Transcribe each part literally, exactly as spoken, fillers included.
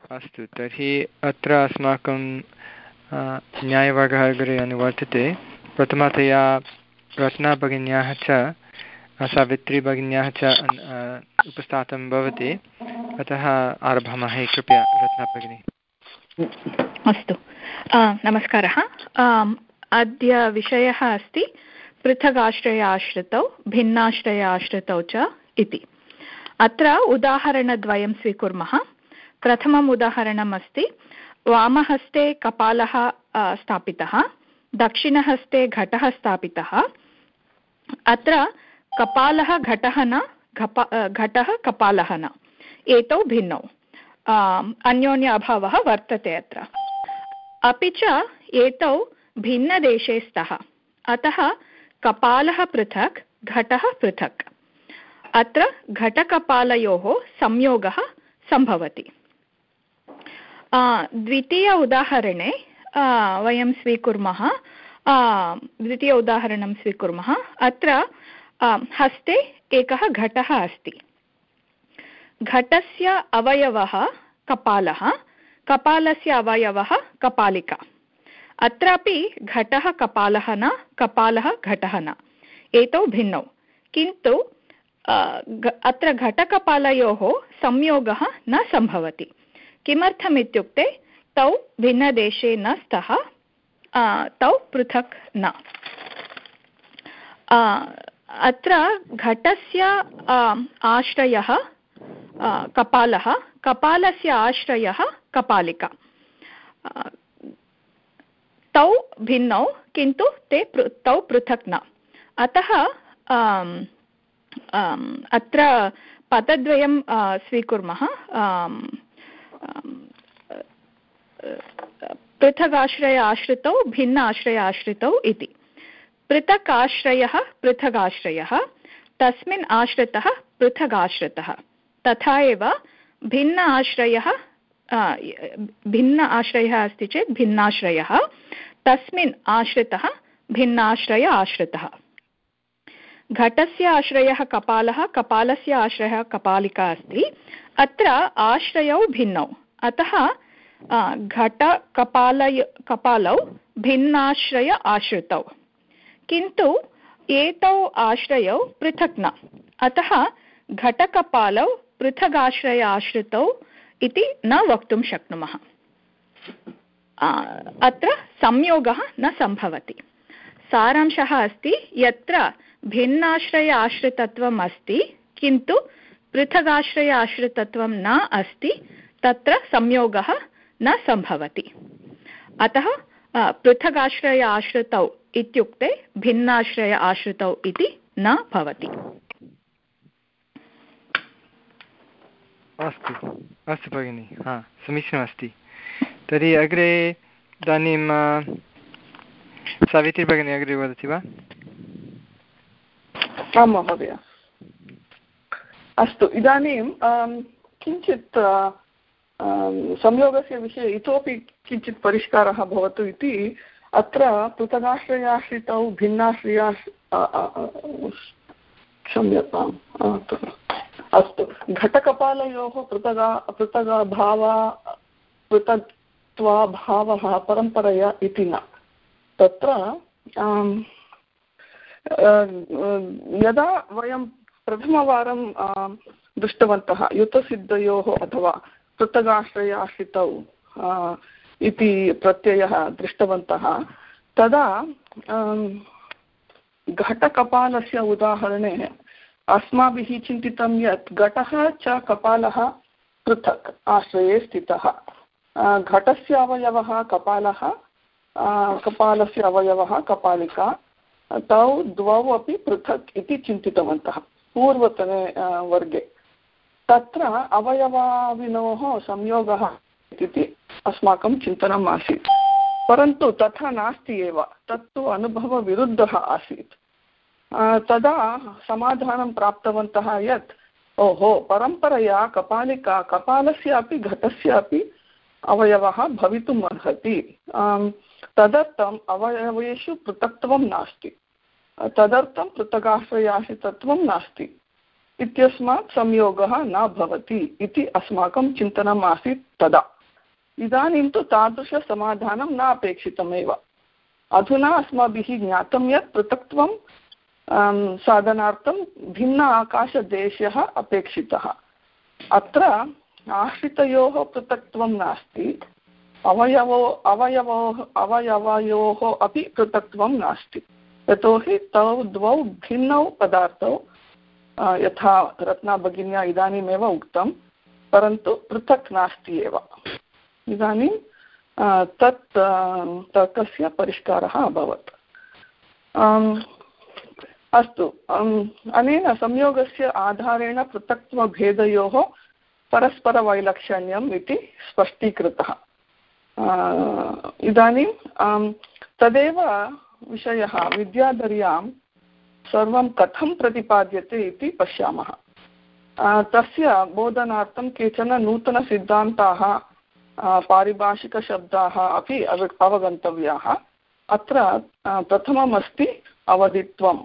अस्तु, तर्हि अत्र अस्माकं न्यायवर्गः अग्रे अनुवर्तते। प्रथमतया रत्नाभगिन्याः च सावित्रीभगिन्याः च उपस्थातं भवति, अतः आरभामहे। कृपया रत्नाभगिनी। अस्तु, नमस्कारः। अद्य विषयः अस्ति पृथगाश्रय आश्रितौ भिन्नाश्रय आश्रितौ च इति। अत्र उदाहरणद्वयं स्वीकुर्मः। प्रथमम् उदाहरणम् अस्ति वामहस्ते कपालः स्थापितः, दक्षिणहस्ते घटः स्थापितः। अत्र कपालः घटः न, घटः कपालः न, एतौ भिन्नौ, अन्योन्य अभावः वर्तते अत्र। अपि च एतौ भिन्नदेशे स्तः, अतः कपालः पृथक् घटः पृथक्। अत्र घटकपालयोः संयोगः सम्भवति। द्वितीय उदाहरणे वयं स्वीकुर्मः द्वितीय उदाहरणं स्वीकुर्मः। अत्र हस्ते एकः घटः अस्ति। घटस्य अवयवः कपालः, कपालस्य अवयवः कपालिका। अत्रापि घटः कपालः न, कपालः घटः न, एतौ भिन्नौ। किन्तु अत्र घटकपालयोः संयोगः न सम्भवति। किमर्थम् इत्युक्ते तौ भिन्नदेशे न स्तः, तौ पृथक् न। अत्र घटस्य आश्रयः कपालः, कपालस्य आश्रयः कपालिका। तौ भिन्नौ, किन्तु ते तौ पृथक् न। अतः अत्र पदद्वयं स्वीकुर्मः। पृथगाश्रय आश्रितौ भिन्न आश्रय आश्रितौ इति। पृथक् आश्रयः पृथगाश्रयः, तस्मिन् आश्रितः पृथगाश्रितः। तथा एव भिन्न आश्रयः भिन्न आश्रयः अस्ति चेत् भिन्नाश्रयः, तस्मिन् आश्रितः भिन्नाश्रय आश्रितः। घटस्य आश्रयः कपालः, कपालस्य आश्रयः कपालिका अस्ति। अत्र आश्रयौ भिन्नौ, अतः घटकपालय कपालौ भिन्नाश्रय आश्रितौ। किन्तु एतौ आश्रयौ पृथक् न, अतः घटकपालौ पृथगाश्रय आश्रितौ इति न वक्तुं शक्नुमः। अत्र संयोगः न सम्भवति। सारांशः अस्ति यत्र भिन्नाश्रय आश्रितत्वम् अस्ति किन्तु पृथगाश्रय आश्रितत्वं न अस्ति, तत्र संयोगः न सम्भवति। अतः पृथगाश्रय आश्रितौ इत्युक्ते भिन्नाश्रय आश्रितौ इति न भवति। अस्तु अस्तु भगिनि, हा समीचीनमस्ति। तर्हि अग्रे इदानीं सावित्री भगिनी अग्रे वदति वा? आं महोदय। अस्तु, इदानीं किञ्चित् संयोगस्य विषये इतोपि किञ्चित् परिष्कारः भवतु इति। अत्र पृथगाश्रयाश्रितौ भिन्नाश्रया क्षम्यताम् अस्तु, घटकपालयोः पृथगा पृथगभावः पृथक्त्वाभावः परम्परया इति न। तत्र यदा वयं प्रथमवारं दृष्टवन्तः युतसिद्धयोः अथवा पृथगाश्रयाश्रितौ इति प्रत्ययः दृष्टवन्तः, तदा घटकपालस्य उदाहरणे अस्माभिः चिन्तितं यत् घटः च कपालः पृथक् आश्रये स्थितः। घटस्य अवयवः कपालः, कपालस्य अवयवः कपालिका, तौ द्वौ अपि पृथक् इति चिन्तितवन्तः पूर्वतने वर्गे। तत्र अवयवाविनोः संयोगः इति अस्माकं चिन्तनम् आसीत्, परन्तु तथा नास्ति एव, तत्तु अनुभवविरुद्धः आसीत्। तदा समाधानं प्राप्तवन्तः यत् ओहो, परम्परया कपालिका कपालस्यापि घटस्यापि अवयवः भवितुम् अर्हति, तदर्थम् अवयवेषु पृथक्त्वं नास्ति, तदर्थं पृथगाश्रयाश्रितत्वं नास्ति इत्यस्मात् संयोगः न भवति इति अस्माकं चिन्तनम् आसीत् तदा। इदानीं तु तादृशसमाधानं न अपेक्षितमेव। अधुना अस्माभिः ज्ञातं यत् पृथक्त्वं साधनार्थं भिन्न आकाशदेशः अपेक्षितः। अत्र आश्रितयोः पृथक्त्वं नास्ति, अवयवो अवयवोः अवयवयोः अपि पृथक्त्वं नास्ति। यतोहि तौ द्वौ भिन्नौ पदार्थौ, यथा रत्ना भगिन्या इदानीमेव उक्तं, परन्तु पृथक् नास्ति एव। इदानीं तत् तर्कस्य परिष्कारः अभवत्। अस्तु, अनेन संयोगस्य आधारेण पृथक्त्वभेदयोः परस्परवैलक्षण्यम् इति स्पष्टीकृतः। इदानीं तदेव विषयः विद्याधर्यां सर्वं कथं प्रतिपाद्यते इति पश्यामः। तस्य बोधनार्थं केचन नूतनसिद्धान्ताः पारिभाषिकशब्दाः अपि अवगन्तव्याः। अत्र प्रथमम् अस्ति अवधित्वम्।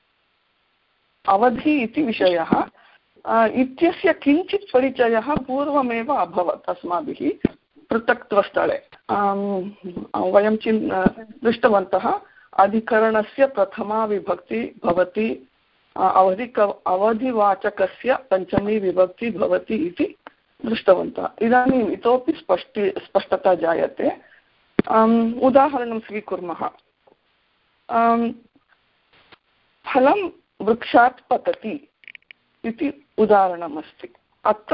अवधि इति विषयः इत्यस्य किञ्चित् परिचयः पूर्वमेव अभवत् अस्माभिः पृथक्त्वस्थले। वयं चिन् दृष्टवन्तः अधिकरणस्य प्रथमा विभक्ति भवति, अवधिक अवधिवाचकस्य पञ्चमी विभक्ति भवति इति दृष्टवन्तः। इदानीम् इतोपि स्पष्टि स्पष्टता जायते। उदाहरणं स्वीकुर्मः। फलं वृक्षात् पतति इति उदाहरणमस्ति। अत्र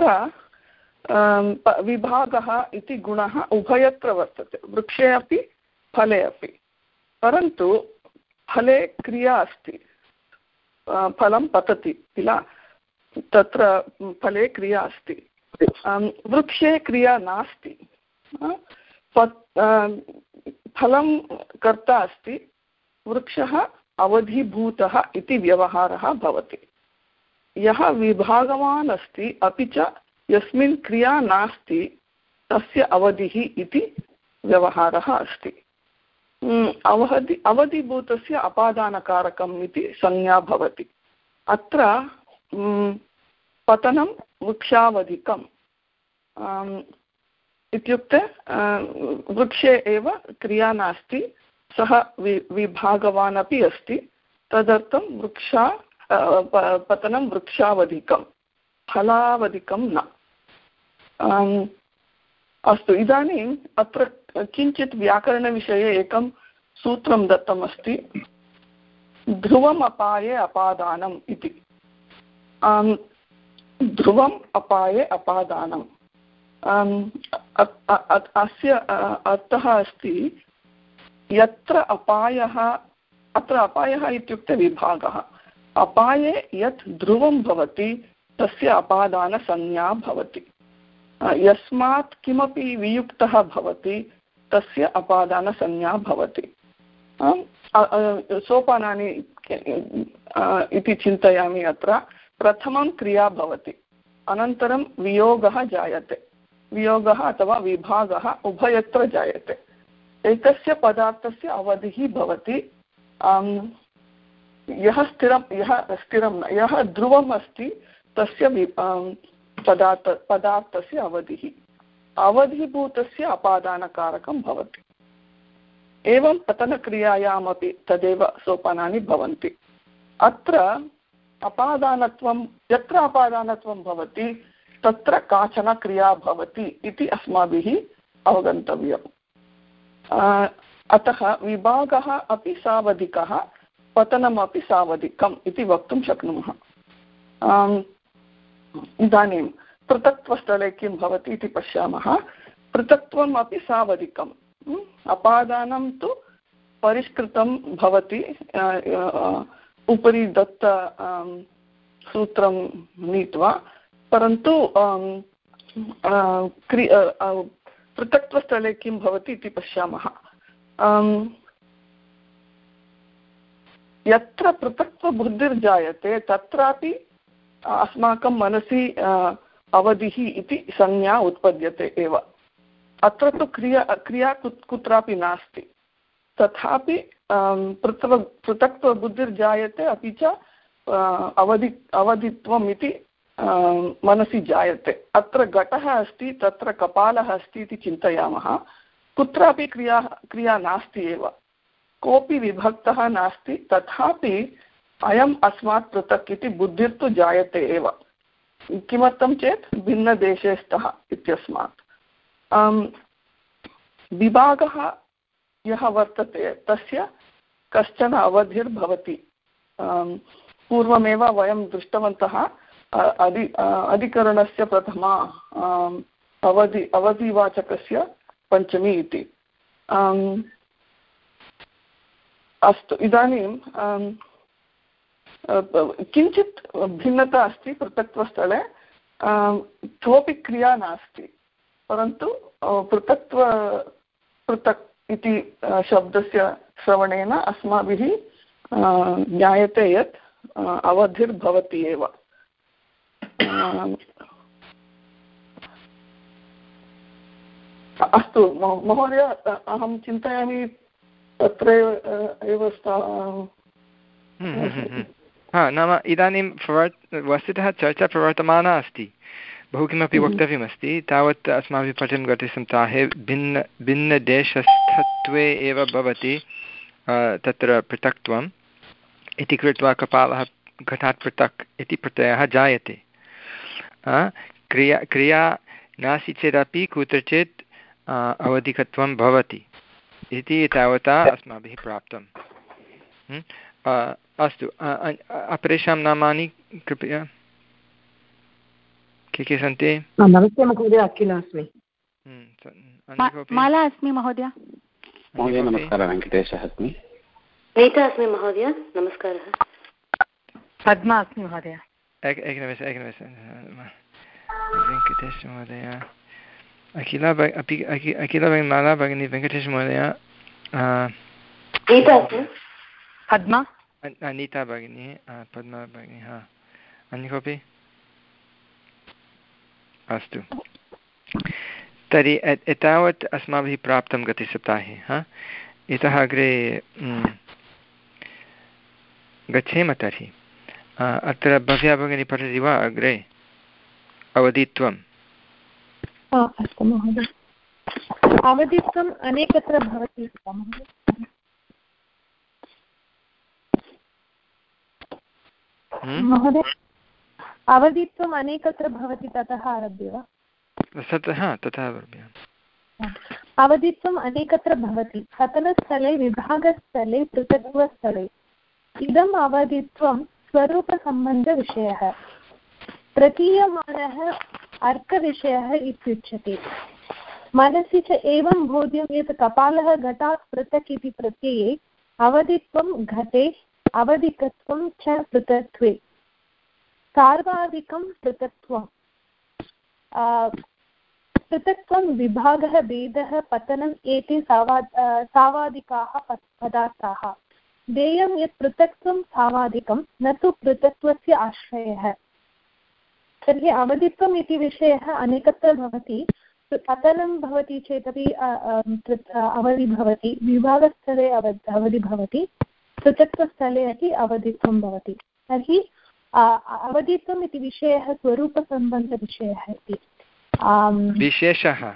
विभागः इति गुणः उभयत्र वर्तते, वृक्षे अपि फले अपि। परन्तु फले क्रिया अस्ति, फलं पतति किल, तत्र फले क्रिया अस्ति, वृक्षे क्रिया नास्ति। फलं कर्ता अस्ति, वृक्षः अवधिभूतः इति व्यवहारः भवति। यः विभागवान् अस्ति अपि च यस्मिन् क्रिया नास्ति तस्य अवधिः इति व्यवहारः अस्ति। अवधि अवधिभूतस्य अपादानकारकम् इति संज्ञा भवति। अत्र पतनं वृक्षावधिकम् इत्युक्ते वृक्षे एव क्रिया नास्ति, सः वि विभागवान् अपि अस्ति, तदर्थं वृक्षा पतनं वृक्षावधिकं, फलावधिकं न। अस्तु, इदानीम् अत्र किञ्चित् व्याकरणविषये एकं सूत्रं दत्तमस्ति, ध्रुवम् अपाये अपादानम् इति। ध्रुवम् अपाये अपादानम्, अस्य अर्थः अस्ति यत्र अपायः, अत्र अपायः इत्युक्ते विभागः, अपाये यत् ध्रुवं भवति तस्य अपादानसंज्ञा भवति। यस्मात् किमपि वियुक्तः भवति तस्य अपादानसंज्ञा भवति। सोपानानि इति चिन्तयामि। अत्र प्रथमं क्रिया भवति, अनन्तरं वियोगः जायते, वियोगः अथवा विभागः उभयत्र जायते। एकस्य पदार्थस्य अवधिः भवति, यः स्थिरं यः स्थिरं यः ध्रुवम् अस्ति तस्य पदार्थ पदार्थस्य अवधिः अवधिभूतस्य अपादानकारकं भवति। एवं पतनक्रियायामपि तदेव सोपानानि भवन्ति। अत्र अपादानत्वं, यत्र अपादानत्वं भवति तत्र काचन क्रिया भवति इति अस्माभिः अवगन्तव्यम्। अतः विभागः अपि सावधिकः, पतनमपि सावधिकम् इति वक्तुं शक्नुमः। इदानीं पृथक्त्वस्थले किं भवति इति पश्यामः। पृथक्त्वम् अपि सावधिकम्, अपादानं तु परिष्कृतं भवति उपरि दत्त सूत्रं नीत्वा, परन्तु पृथक्त्वस्थले किं भवति इति पश्यामः। यत्र पृथक्त्वबुद्धिर्जायते तत्रापि अस्माकं मनसि अवधिः इति संज्ञा उत्पद्यते एव। अत्र तु क्रिया क्रिया कुत्रापि नास्ति, तथापि पृथक् पृथक्त्वबुद्धिर्जायते, अपि च अवधि अवधित्वम् इति मनसि जायते। अत्र घटः अस्ति, तत्र कपालः अस्ति इति चिन्तयामः, कुत्रापि क्रिया क्रिया नास्ति एव, कोऽपि विभक्तः नास्ति, तथापि अयम् अस्मात् पृथक् इति बुद्धिर्तु जायते एव। किमर्थं चेत् भिन्नदेशे स्तः इत्यस्मात्। विभागः यः वर्तते तस्य कश्चन अवधिर्भवति। पूर्वमेव वयं दृष्टवन्तः अधि अधिकरणस्य प्रथमा अवधि अवधिवाचकस्य पञ्चमी इति। अस्तु, इदानीं किञ्चित् भिन्नता अस्ति पृथक्त्वस्थले। कोऽपि क्रिया नास्ति, परन्तु पृथक्त्व पृथक् इति शब्दस्य श्रवणेन अस्माभिः ज्ञायते यत् अवधिर्भवति एव। अस्तु महोदय, अहं चिन्तयामि तत्र एव हा, नाम इदानीं वस्तुतः चर्चा प्रवर्तमाना अस्ति, बहु किमपि वक्तव्यमस्ति। तावत् अस्माभिः पठितं गते सप्ताहे भिन्न भिन्नदेशस्थत्वे एव भवति तत्र पृथक्त्वम् इति कृत्वा कपालः घटात् पृथक् इति प्रत्ययः जायते। क्रिया क्रिया नास्ति चेदपि कुत्रचित् अवधिकत्वं भवति इति तावता अस्माभिः प्राप्तम्। अस्तु, अपरेषां नामानि कृपया के के सन्ति? नमस्ते महोदय, अखिला अस्मि। माला अस्मि महोदय। महोदय नमस्कारः, वेङ्कटेशः अस्मि। नीता अस्मि महोदय, नमस्कारः। पद्मा अस्मि महोदय। एकनिमेष एकनिमेष वेङ्कटेश महोदय, अखिला अपि अखिला माला भगिनी, वेङ्कटेश महोदय, नीता अस्मि। पद्मा, नीता भगिनी, पद्मा भगिनी, हा, अन्य कोऽपि? अस्तु, तर्हि एतावत् अस्माभिः प्राप्तं गतसप्ताहे। हा, इतः अग्रे गच्छेम। तर्हि अत्र भव्या भगिनी पठति वा अग्रे? अवधित्वम्। अस्तु महोदय, अवधित्वम् अनेकत्र भवति महोदय। अवधित्वम् अनेकत्र भवति, ततः आरभ्य वा? ततः ततः आरभ्य। अवधित्वम् अनेकत्र भवति, कथनस्थले, विभागस्थले, पृथक्त्वस्थले। इदम् अवधित्वं स्वरूपसम्बन्धविषयः, प्रतीयमानः अर्थविषयः इत्युच्यते। मनसि च एवं बोध्यं यत् कपालः घटात् पृथक् इति प्रत्यये अवधित्वं घटे, अवधिकत्वं च पृथक्त्वे। सार्वाधिकं पृथक्त्वं, पृथक्त्वं विभागः, भेदः, पतनम् एते सावा सावादिकाः पदार्थाः। ध्येयं यत् पृथक्त्वं सावादिकं, न तु पृथक्त्वस्य आश्रयः। तर्हि अवधित्वम् इति विषयः अनेकत्र भवति। पतनं भवति चेदपि अवधि भवति, विभागस्थले अवधि भवति, पृथक्त्वस्थले अपि अवधित्वं भवति। तर्हि अवधित्वम् इति विषयः स्वरूपसम्बन्धविषयः इति विशेषः।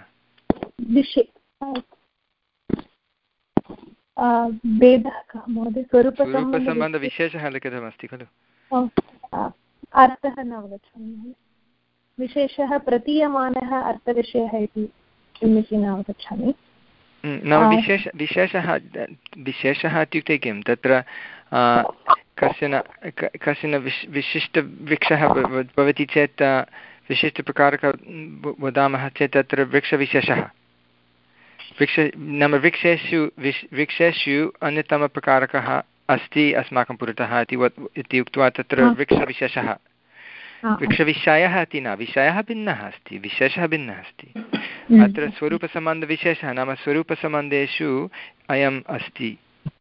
भेदः कः महोदय? स्वरूपसम्बन्धविशेषः लिखितमस्ति खलु? अर्थः न अवगच्छामि। विशेषः प्रतीयमानः अर्थविषयः इति किम् इति न अवगच्छामि। नाम विशेष विशेषः विशेषः इत्युक्ते किं? तत्र कश्चन कश्चन विश् विशिष्टवृक्षः भवति चेत् विशिष्टप्रकारक वदामः चेत् तत्र वृक्षविशेषः। वृक्ष नाम वृक्षेषु विश् वृक्षेषु अन्यतमप्रकारकः अस्ति अस्माकं पुरतः इति वत् इति उक्त्वा तत्र वृक्षविशेषः। वृक्षविषयः इति न, विषयः भिन्नः अस्ति, विशेषः भिन्नः अस्ति। अत्र स्वरूपसम्बन्धविशेषः नाम स्वरूपसम्बन्धेषु अयम् अस्ति।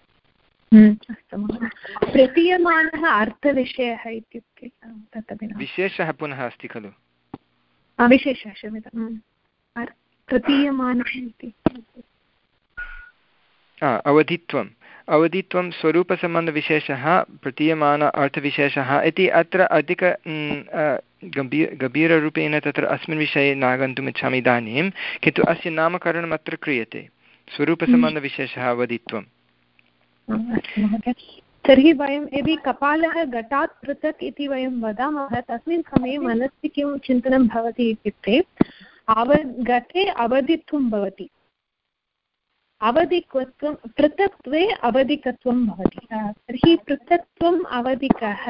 प्रतीयमानः अर्थविषयः इत्युक्ते विशेषः पुनः अस्ति खलु? विशेषः, क्षम्यतां, प्रतीयमानः इति। अवधित्वम् अवधित्वं स्वरूपसम्बन्धविशेषः प्रतीयमान अर्थविशेषः इति अत्र अधिक गम्भीर गभीररूपेण तत्र अस्मिन् विषये नागन्तुम् इच्छामि इदानीं, किन्तु अस्य नामकरणम् अत्र क्रियते, स्वरूपसम्बन्धविशेषः अवधित्वं। तर्हि वयं यदि कपालः घटात् पृथक् इति वयं वदामः तस्मिन् समये मनसि किं चिन्तनं भवति इत्युक्ते अव घटे अवधित्वं भवति, अवधिकत्वं पृथक्त्वे अवधिकत्वं भवति। तर्हि पृथक्त्वम् अवधिकः,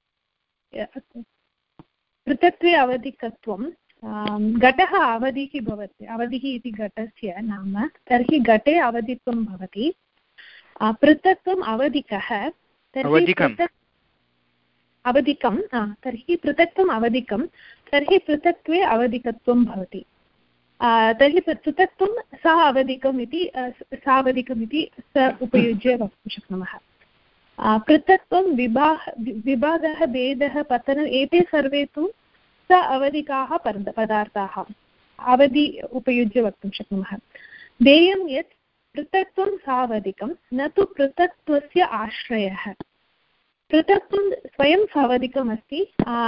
पृथक्त्वे अवधिकत्वं घटः अवधिः भवति, अवधिः इति घटस्य नाम। तर्हि घटे अवधित्वं भवति, पृथक्त्वम् अवधिकः, तर्हि अवधिकं, तर्हि पृथक्त्वम् अवधिकं, तर्हि पृथक्त्वे अवधिकत्वं भवति। तर्हि पृथक्त्वं सा अवधिकम् इति सावधिकम् इति स उपयुज्य वक्तुं शक्नुमः। पृथक्त्वं विभाग विभागः भेदः पतनम् एते सर्वे तु स अवधिकाः पदार्थाः, अवधि उपयुज्य वक्तुं शक्नुमः। ध्येयं यत् पृथक्त्वं सावधिकं न तु पृथक्त्वस्य आश्रयः। पृथक्त्वं स्वयं सावधिकम् अस्ति,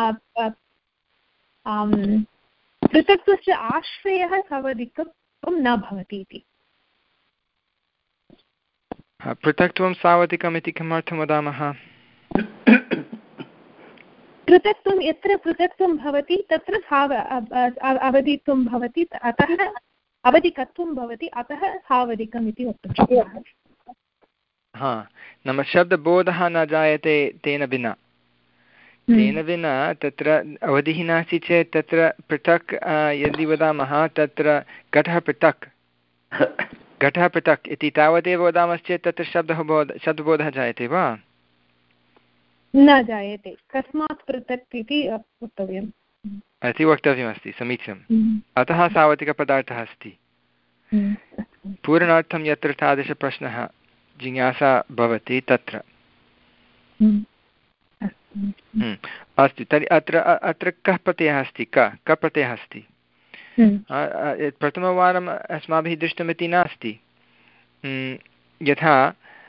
पृथक्त्वस्य आश्रयः सावधिकं न भवति इति। पृथक्त्वं सावधिकम् इति किमर्थं वदामः? पृथक्त्वं यत्र पृथक्त्वं भवति तत्र साव अवधित्वं भवति, अतः अवधिकत्वं भवति, अतः सावधिकम् इति वक्तुं शक्नुमः। हा, नाम शब्दबोधः न जायते तेन विना, तेन विना तत्र अवधिः नास्ति चेत् तत्र पृथक् यदि वदामः तत्र घटः पृथक् घटः पृथक् इति तावदेव वदामश्चेत् तत्र शब्दः बोध शब्दबोधः जायते वा? न जायते। कस्मात् पृथक् इति वक्तव्यम् इति वक्तव्यमस्ति, समीचीनम्। अतः सावधिकपदार्थः अस्ति। पूरणार्थं यत्र तादृशप्रश्नः जिज्ञासा भवति तत्र। अस्तु, तर्हि अत्र अत्र कः प्रत्ययः अस्ति? क क प्रत्ययः अस्ति। प्रथमवारम् अस्माभिः दृष्टमिति नास्ति। यथा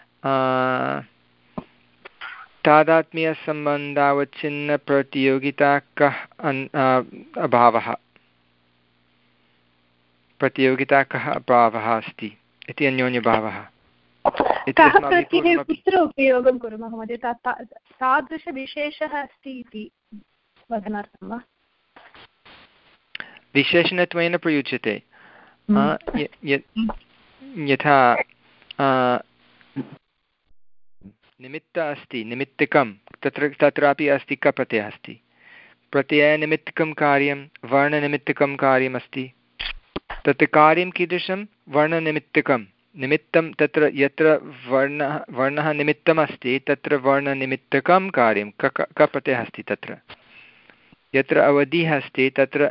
तादात्म्यसम्बन्धावच्छिन्नप्रतियोगिता कः अभावः, प्रतियोगिता कः अभावः अस्ति इति अन्योन्यभावः। कुत्र उपयोगं कुर्मः महोदय? तादृशविशेषः अस्ति इति वदनार्थं वा? विशेषणत्वेन प्रयुज्यते। यथा निमित्त अस्ति, निमित्तिकं, तत्र तत्रापि अस्ति क प्रत्ययः अस्ति। प्रत्ययनिमित्तिकं कार्यं, वर्णनिमित्तिकं कार्यमस्ति। तत्र कार्यं कीदृशं? वर्णनिमित्तिकं। निमित्तं तत्र यत्र वर्णः वर्णः निमित्तमस्ति तत्र वर्णनिमित्तकं कार्यं क क प्रत्ययः अस्ति। तत्र यत्र अवधिः अस्ति तत्र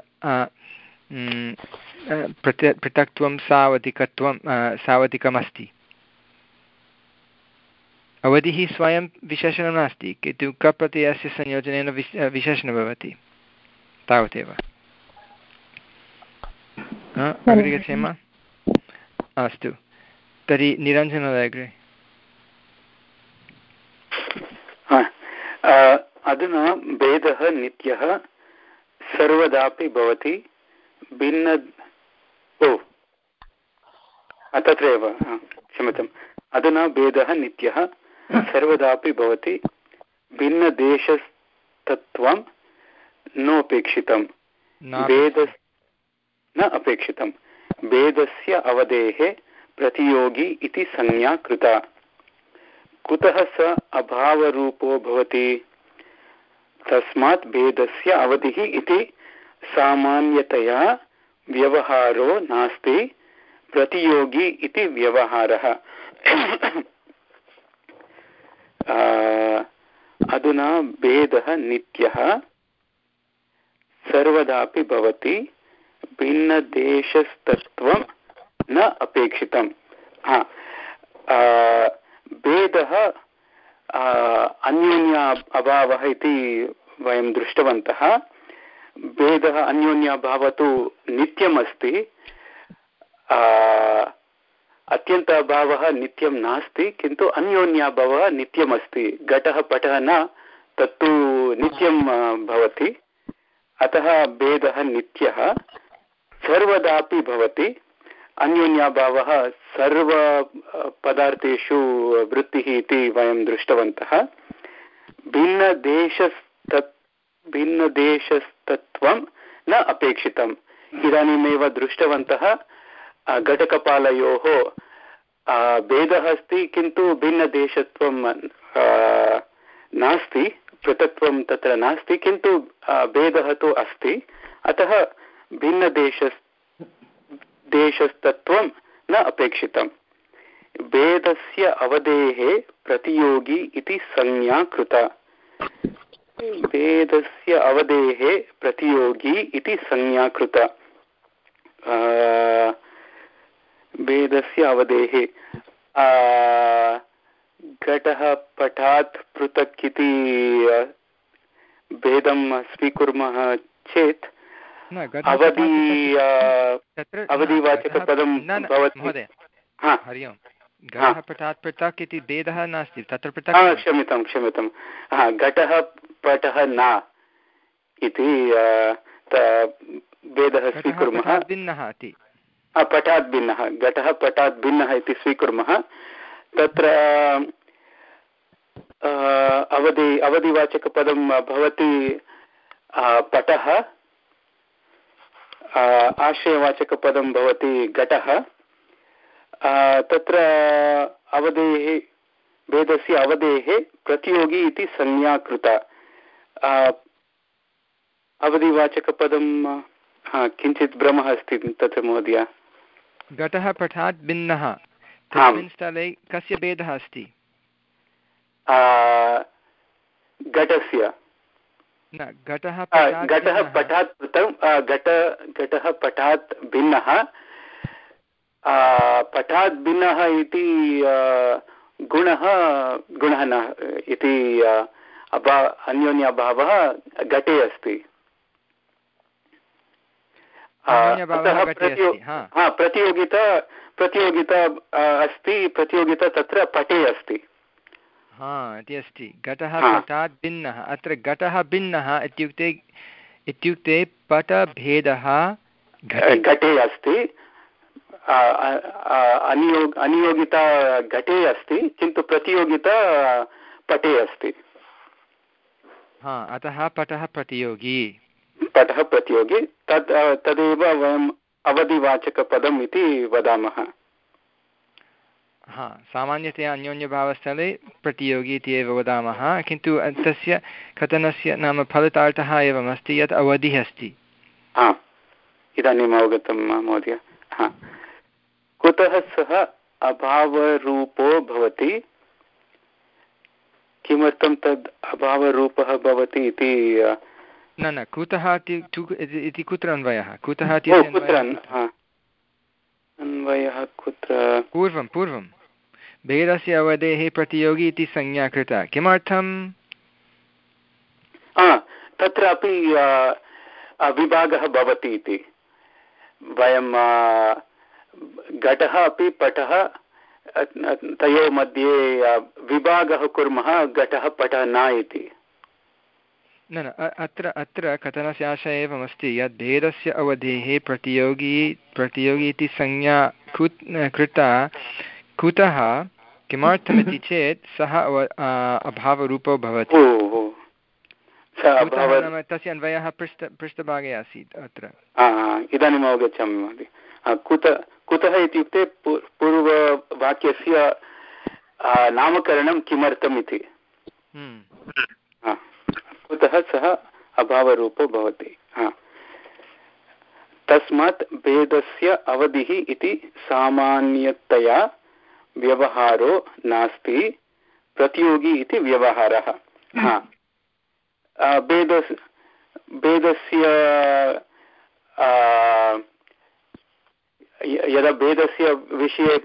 प्रत्य पृथक्त्वं सावधिकत्वं सावधिकमस्ति। अवधिः स्वयं विशेषणं नास्ति, किन्तु क प्रत्ययस्य संयोजनेन विश विशेषणं भवति, तावदेव। अग्रे गच्छेम। अस्तु, तर्हि निरञ्जनः अग्रे। अधुना भेदः नित्यः सर्वदापि भवति, भिन्न ओ तत्रैव क्षम्यताम्। अधुना भेदः नित्यः सर्वदापि भवति, भिन्नदेशस्तत्त्वं नोपेक्षितं, भेद न अपेक्षितं, भेदस्य अवधेः प्रतियोगी इति संज्ञा कृता। कुतः स अभावरूपो भवति? तस्मात् भेदस्य अवधिः इति सामान्यतया व्यवहारो नास्ति, प्रतियोगी इति व्यवहारः। अधुना भेदः नित्यः सर्वदापि भवति, भिन्नदेशस्तत्त्वं न अपेक्षितं। हा, भेदः अन्योन्य अभावः इति वयं दृष्टवन्तः। भेदः अन्योन्य अभावः तु नित्यमस्ति। अत्यन्तम् अत्यन्त अभावः नित्यं नास्ति, किन्तु अन्योन्याभावः नित्यमस्ति। घटः पटः न, तत्तु नित्यं भवति, अतः भेदः नित्यः। सर्वदापि भवति, अन्योन्याभावः सर्व पदार्थेषु वृत्तिः इति वयं दृष्टवन्तः। भिन्नदेशस्तत् भिन्नदेशस्तत्वं न अपेक्षितम्। इदानीमेव दृष्टवन्तः घटकपालयोः भेदः अस्ति, किन्तु भिन्नदेशत्वं नास्ति, पृथक्त्वं तत्र नास्ति, किन्तु भेदः तु अस्ति। अतः भिन्नदेश देशस्तत्वं न अपेक्षितम्। भेदस्य अवधेः प्रतियोगी इति संज्ञा कृता। भेदस्य अवधेः प्रतियोगी इति संज्ञा कृता। भेदस्य अवधेः घटः पटात् पृथक् इति भेदं स्वीकुर्मः चेत् अवधि अवधिवाचकपदं भवति। हरि ओम्। घटः पटात् पृथक् इति भेदः नास्ति, तत्र पृथक्। क्षम्यतां क्षम्यतां घटः पटः न इति भेदः स्वीकुर्मः। भिन्नः इति पटात् भिन्नः, घटः पटात् भिन्नः इति स्वीकुर्मः। तत्र अवधि अवधिवाचकपदं भवति पटः, आश्रयवाचकपदं भवति घटः। तत्र अवधेः भेदस्य अवधेः प्रतियोगी इति संज्ञा कृता। अवधिवाचकपदं किञ्चित् भ्रमः अस्ति तत्र महोदय। घटः पटात् भिन्नः, तस्मिन् स्थले कस्य भेदः अस्ति? घटस्य। न, घटः घटः पटात् पृथक्, घट घटः पटात् भिन्नः। पटात् भिन्नः इति गुणः गुणः न इति अभा अन्योन्याभावः घटे अस्ति। अतः प्रतियोगिता प्रतियोगिता अस्ति, प्रतियोगिता तत्र पटे अस्ति। हा इति अस्ति। घटः पटात् भिन्नः, अत्र घटः भिन्नः इत्युक्ते इत्युक्ते पटभेदः घटे अस्ति। अनियोग अनियोगिता घटे अस्ति, किन्तु प्रतियोगिता पटे अस्ति। हा, अतः पटः प्रतियोगी। पटः प्रतियोगी, तद् तदेव वयम् अवधिवाचकपदम् इति वदामः। हा, सामान्यतया अन्योन्यभावस्थले प्रतियोगी इति एव वदामः, किन्तु तस्य कथनस्य नाम फलितार्थः एवमस्ति यत् अवधिः अस्ति। हा, इदानीम् अवगतं महोदय। हा, कुतः सः अभावरूपो भवति? किमर्थं तद् अभावरूपः भवति इति न न कुतः इति कुत्र अन्वयः? कुतः इति कुत्र अन्वयः? कुत्र? पूर्वं पूर्वं भेदस्य अवधेः प्रतियोगी इति संज्ञा कृता। किमर्थं? तत्रापि विभागः भवति इति। वयं घटः अपि पटः तयोः मध्ये विभागः कुर्मः, घटः पटः न इति। न न अत्र अत्र कथनस्य आशयः एवमस्ति यत् भेदस्य अवधेः प्रतियोगी प्रतियोगी इति संज्ञा कृता। कुतः? किमर्थमिति चेत् सः अभावरूपो भवति। तस्य अन्वयः पृष्ठ पृष्ठभागे आसीत् अत्र। इदानीम् अवगच्छामि महोदय। कुत कुतः इत्युक्ते पूर्ववाक्यस्य नामकरणं किमर्थम् इति। कुतः सः अभावरूपो भवति। तस्मात् भेदस्य अवधिः इति सामान्यतया व्यवहारो नास्ति, प्रतियोगी इति व्यवहारः। भेदस् भेदस्य यदा भेदस्य विषये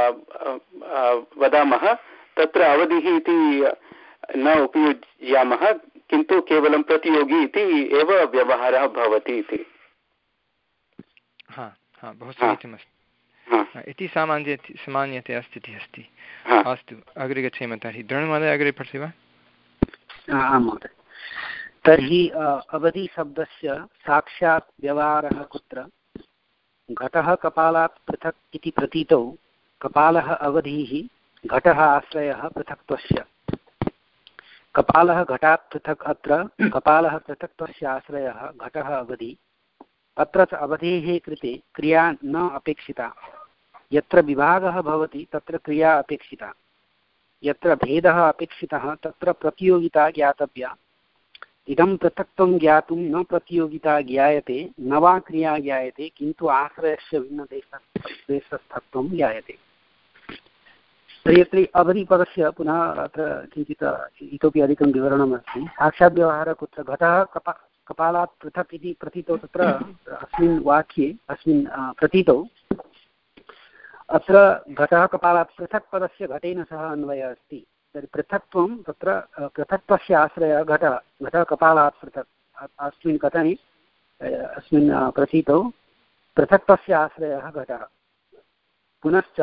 वदामः तत्र अवधिः इति न उपयुज्यामः, किन्तु केवलं प्रतियोगी इति एव व्यवहारः भवति इति। हा हा बहु समीचीनमस्ति। इति सामान्य सामान्यतया स्थितिः अस्ति। अस्तु अग्रे गच्छेम तर्हि द्रोणमहोदय अग्रे पठति वा? आं महोदय। तर्हि अवधिशब्दस्य साक्षात् व्यवहारः कुत्र? घटः कपालात् पृथक् इति प्रतीतौ कपालः अवधिः, घटः आश्रयः पृथक्त्वस्य। कपालः घटात् पृथक्, अत्र कपालः पृथक्त्वस्य आश्रयः, घटः अवधि। अत्र च अवधेः कृते क्रिया न अपेक्षिता। यत्र विभागः भवति तत्र क्रिया अपेक्षिता। यत्र भेदः अपेक्षितः तत्र प्रतियोगिता ज्ञातव्या। इदं पृथक्त्वं ज्ञातुं न प्रतियोगिता ज्ञायते, न वा क्रिया ज्ञायते, किन्तु आश्रयस्य भिन्नदेशस्थत्वं ज्ञायते। तर्हि अत्र अवधिपदस्य पुनः अत्र किञ्चित् इतोपि अधिकं विवरणमस्ति। साक्षाद्व्यवहारः कुत्र? घटः कपा कपालात् पृथक् इति प्रतीतौ तत्र अस्मिन् वाक्ये अस्मिन् प्रतीतौ अत्र घटः कपालात् पृथक् पदस्य घटेन सह अन्वयः अस्ति। तर्हि पृथक्त्वं तत्र पृथक्त्वस्य आश्रयः घटः, घटः कपालात् पृथक्। अस्मिन् कथने अस्मिन् प्रतीतौ पृथक्त्वस्य आश्रयः घटः। पुनश्च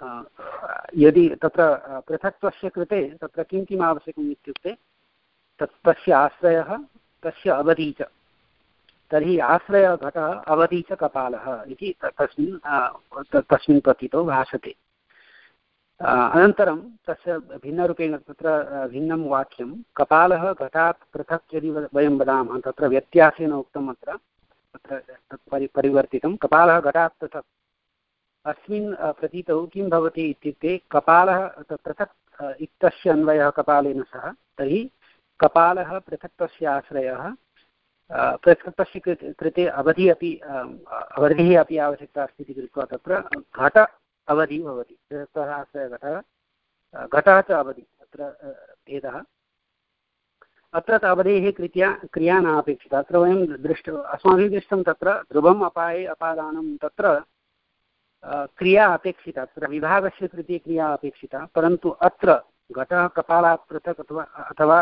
यदि तत्र पृथक्त्वस्य कृते तत्र किं किम् आवश्यकम् इत्युक्ते तत् तस्य आश्रयः, तस्य अवधि च। तर्हि आश्रयः घटः, अवधि च कपालः इति तस्मिन् तस्मिन् प्रतीतौ भाषते। अनन्तरं तस्य भिन्नरूपेण तत्र भिन्नं वाक्यं कपालः घटात् पृथक् यदि वयं वदामः तत्र व्यत्यासेन उक्तम्। अत्र तत्र तत् परि परिवर्तितं कपालः घटात् पृथक्। अस्मिन् प्रतीतौ किं भवति इत्युक्ते कपालः पृथक् इत्यस्य अन्वयः कपालेन सह। तर्हि कपालः पृथक्त्वस्य आश्रयः, पृथक्त्वस्य कृते अवधि अपि अवधिः अपि आवश्यकता अस्ति इति कृत्वा तत्र घट अवधि भवति। पृथक्त्वः आश्रयः घटः, घटः च अवधि, तत्र भेदः। अत्र अवधेः कृत्या क्रिया न अपेक्षिता। अत्र वयं दृष्ट अस्माभिः दृष्टं तत्र ध्रुवम् अपाये अपादानं तत्र क्रिया अपेक्षिता। तत्र विभागस्य कृते क्रिया अपेक्षिता, परन्तु अत्र घटः कपालात् पृथक् अथवा अथवा